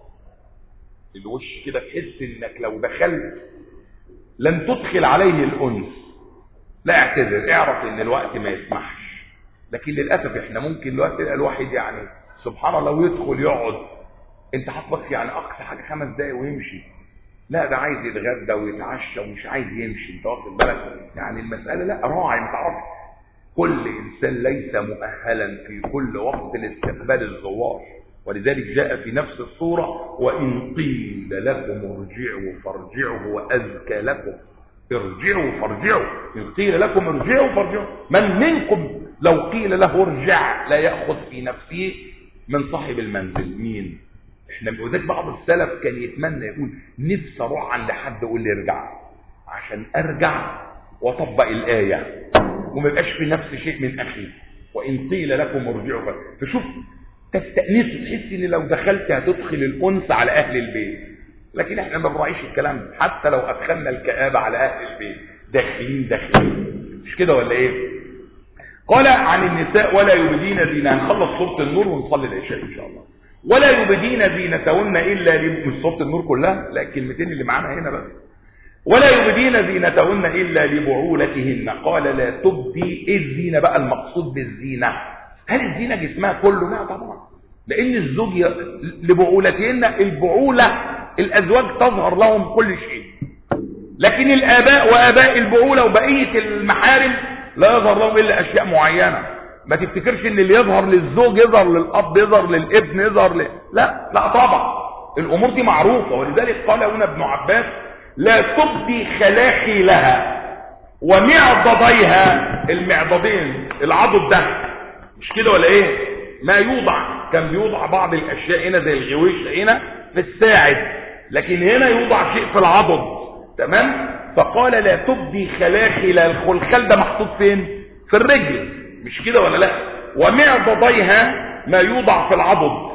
Speaker 1: الوش كده تحس انك لو دخلت لن تدخل عليه الأنس، لا اعتذر، اعرف ان الوقت ما يسمحش. لكن للأسف احنا ممكن الوقت الواحد يعني سبحان الله ويدخل يقعد، انت حطبك يعني اقصى حاجة 5 دقايق ويمشي، لا ده عايز يتغدى ويتعشى ومش عايز يمشي، انت واخد بالك؟ يعني المسألة لا راعي، ما تعرفش كل انسان ليس مؤهلا في كل وقت لاستقبال الزوار. ولذلك جاء في نفس الصورة وإن قيل لكم ارجعوا فارجعوا هو أزكى لكم. ارجعوا فارجعوا، إن قيل لكم ارجعوا فارجعوا. من منكم لو قيل له ارجع لا يأخذ في نفسه من صاحب المنزل. مين؟ احنا بنقول بعض السلف كان يتمنى يقول نفسي اروح عند حد يقول لي ارجع، عشان ارجع واطبق الآية وما يبقاش في نفس شيء من أخي. وإن قيل لكم ارجعوا فشوف تستأنس، تحس ان لو دخلت هتدخل الأنس على أهل البيت. لكن احنا ما بنراعيش الكلام ده، حتى لو أدخلنا الكآبة على أهل البيت داخلين مش كده ولا ايه؟ قال عن النساء ولا يبدين زينتهن، هنخلص سورة النور ونصلي العشاء ان شاء الله. ولا يبدين زينتهن الا من سورة النور كلها، لا الكلمتين اللي معانا هنا بس. ولا يبدين زينتهن الا لبعولتهن. قال لا تبدي. ايه الزينه بقى المقصود بالزينه؟ هل الزينه جسمها كله؟ لا طبعا، لان الزوج لبعولتهن، البعوله الازواج تظهر لهم كل شيء، لكن الاباء واباء البعوله وبقيه المحارم لا يظهر لهم الا اشياء معينه. ما تفتكرش ان اللي يظهر للزوج يظهر للاب، يظهر للابن، يظهر لا طبعا، الامور دي معروفه. ولذلك قال هنا ابن عباس لا تبدي خلاخلها ومعضديها. المعضدين العضد ده مش كده ولا ايه؟ ما يوضع، كان بيوضع بعض الاشياء هنا زي الغويش هنا في الساعد، لكن هنا يوضع شيء في العضد. تمام؟ فقال لا تبدي خلاخل. الخلخال ده محطوط فين؟ في الرجل، مش كده ولا لا؟ ومعضديها ما يوضع في العضد،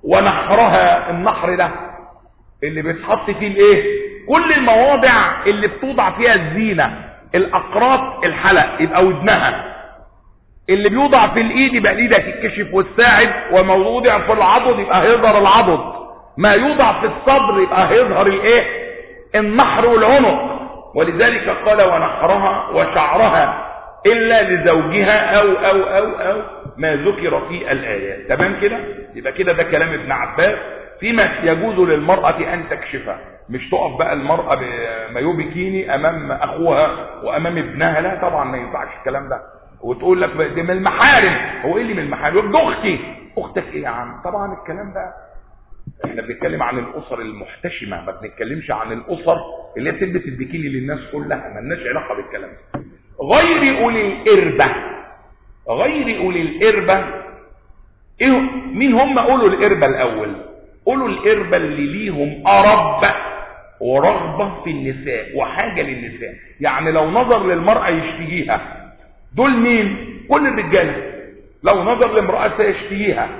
Speaker 1: ونحرها، النحر ده اللي بيتحط فيه الايه؟ كل المواضع اللي بتوضع فيها الزينة، الاقراط، الحلق يبقى ودنها، اللي بيوضع في الايد يبقى الايد تتكشف والساعد، وموضوع في العضد يبقى هيظهر العضد، ما يوضع في الصدر يبقى هيظهر الايه؟ النحر والعنق. ولذلك قال ونحرها وشعرها الا لزوجها او ما ذكر في الايات. تمام كده؟ يبقى كده ده كلام ابن عباس فيما يجوز للمرأة ان تكشفها. مش تقف بقى المرأة بمايو بيكيني امام اخوها وامام ابنها، لا طبعا ما ينفعش الكلام ده. وتقول لك دي من المحارم. هو ايه اللي من المحارم؟ اختي. اختك ايه يا عم؟ طبعا الكلام ده احنا بنتكلم عن الاسر المحتشمه، ما بنتكلمش عن الاسر اللي بتلبس البيكيني للناس كلها، ما لناش علاقه بالكلام ده. غير اولي الاربه. غير اولي الاربه ايه؟ مين هم اولو الاربه الاول؟ اولو الاربه اللي ليهم ارب ورغبه في النساء وحاجه للنساء، يعني لو نظر للمراه يشتهيها. دول مين؟ كل الرجال لو نظر لامراه سيشتهيها،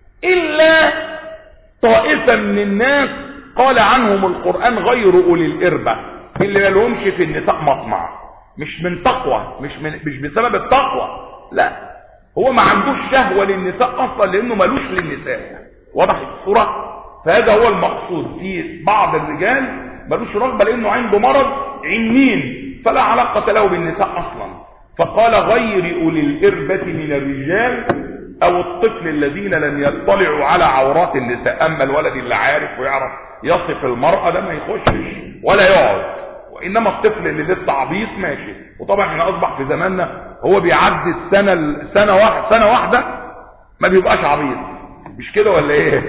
Speaker 1: الا طائفه من الناس قال عنهم القرآن غير اولي الاربه، اللي ما لهمش في النساء مطمع، مش من تقوى، مش بسبب التقوى، لا هو ما عندوش شهوه للنساء اصلا لانه ملوش للنساء. واضح الصوره؟ فهذا هو المقصود. في بعض الرجال ملوش رغبه لانه عنده مرض عنين فلا علاقه له بالنساء اصلا. فقال غير اولي الاربه من الرجال او الطفل الذين لم يطلعوا على عورات النساء. اما الولد اللي عارف ويعرف يصف المراه ده ما يخشش ولا يقعد، وانما الطفل اللي لسه عبيط ماشي. وطبعا احنا اصبح في زماننا هو بيعدي سنه واحده ما بيبقاش عبيط، مش كده ولا ايه؟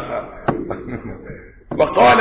Speaker 1: فقال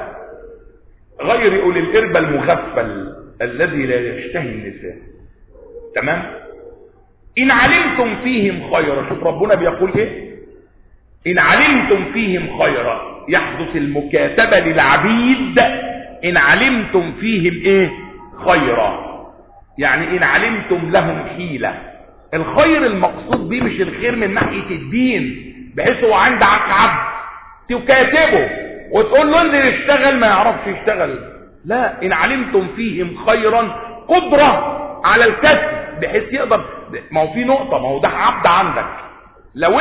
Speaker 1: غير اولي الاربه المغفل الذي لا يشتهي النساء. تمام؟ ان علمتم فيهم خيرا. شوف ربنا بيقول ايه؟ ان علمتم فيهم خيرا. يحدث المكاتبه للعبيد ان علمتم فيهم ايه؟ خيرا، يعني ان علمتم لهم حيله. الخير المقصود به مش الخير من ناحيه الدين بحيث هو عندك عبد تكاتبه، وتقول له انزل اشتغل ما يعرفش يشتغل. لا، ان علمتم فيهم خيرا قدرة على الكسب بحيث يقدر. ما هو في نقطة، ما هو ده عبد عندك. لو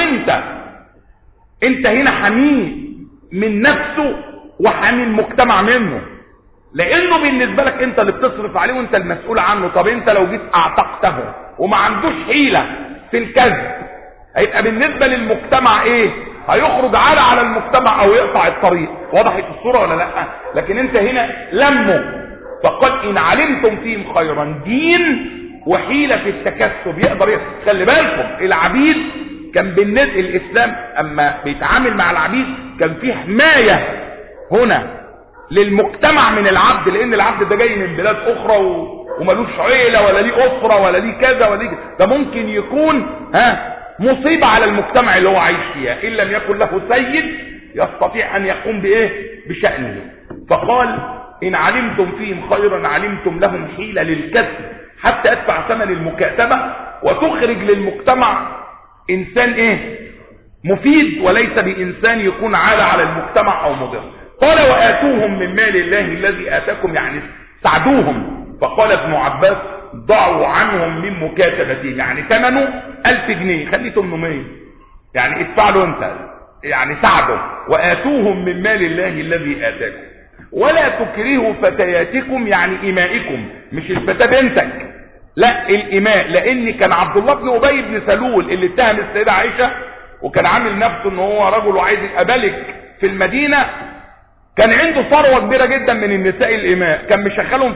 Speaker 1: انت هنا حميه من نفسه وحمي المجتمع منه، لانه بالنسبة لك انت اللي بتصرف عليه وانت المسؤول عنه. طب انت لو جيت اعتقته وما عندوش حيلة في الكذب، هيبقى بالنسبة للمجتمع ايه؟ هيخرج على المجتمع او يقطع الطريق. وضحت الصورة ولا لا؟ لكن انت هنا لمه، فقال ان علمتم فيهم خيرا، دين وحيلة في التكسب يقدر خلي بالكم العبيد كان بالنسبة الاسلام اما بيتعامل مع العبيد كان فيه حماية هنا للمجتمع من العبد، لان العبد ده جاي من بلاد اخرى وملوش عيلة ولا ليه اسرة ولا ليه كذا ولا ليه كذا. ده ممكن يكون مصيبة على المجتمع اللي هو عايش فيها ان لم يكن له سيد يستطيع ان يقوم بشأنه. فقال ان علمتم فيهم خيرا علمتم لهم حيلة للكسب حتى ادفع ثمن المكاتبة وتخرج للمجتمع انسان مفيد، وليس بانسان يكون عالة على المجتمع او مضر. قال واتوهم من مال الله الذي اتاكم، يعني ساعدوهم. فقال ابن عباس ضعوا عنهم من مكاتبتهم، يعني ثمنه 1000 جنيه خليه 800، يعني ادفع له انت، يعني ساعده. واتوهم من مال الله الذي اتاكم ولا تكرهوا فتياتكم، يعني امائكم، مش الفتاة بنتك، لا الاماء. لان كان عبد الله بن ابي بن سلول اللي اتهم السيدة عائشة وكان عامل نفسه ان هو رجل وعايز يبقى ملك في المدينة، كان عنده ثروة كبيرة جدا من النساء الاماء، كان مشغلهم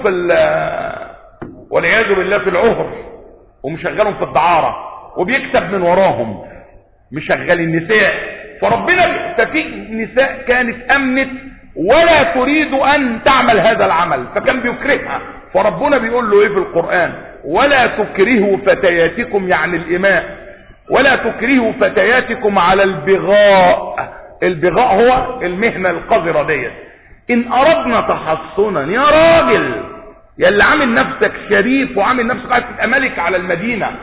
Speaker 1: والعياذ بالله في العهر، ومشغلهم في الدعارة، وبيكسب من وراهم مشغل النساء. فربنا ففي نساء كانت امنت ولا تريد ان تعمل هذا العمل، فكان بيكرهها. فربنا بيقول له في القرآن ولا تكرهوا فتياتكم، يعني الاماء، ولا تكرهوا فتياتكم على البغاء. البغاء هو المهنة القذرة ديت. ان اردنا تحصنا، يا راجل يا اللي عامل نفسك شريف وعامل نفسك عايز تبقى ملك على المدينة،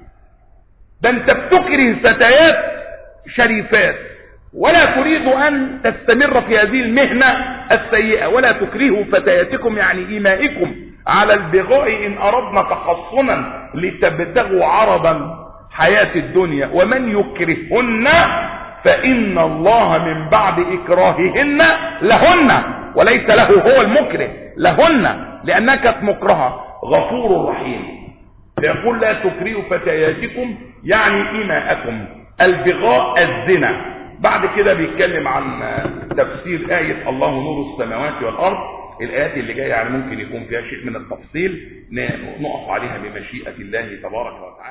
Speaker 1: ده انت بتكره فتيات شريفات ولا تريد ان تستمر في هذه المهنة السيئة. ولا تكرهوا فتياتكم يعني إمائكم على البغاء ان اردنا تحصنا لتبتغوا عرضا حياة الدنيا. ومن يكرهن فإن الله من بعد إكراههن لهن، وليس له هو المكره، لهن لأنها كانت مكرهة، غفور رحيم. يقول لا تكرهوا فتياتكم يعني إماءكم. البغاء الزنا. بعد كده بيتكلم عن تفسير آية الله نور السماوات والأرض. الآيات اللي جاية يعني ممكن يكون فيها شيء من التفصيل، نقف عليها بمشيئة الله تبارك وتعالى.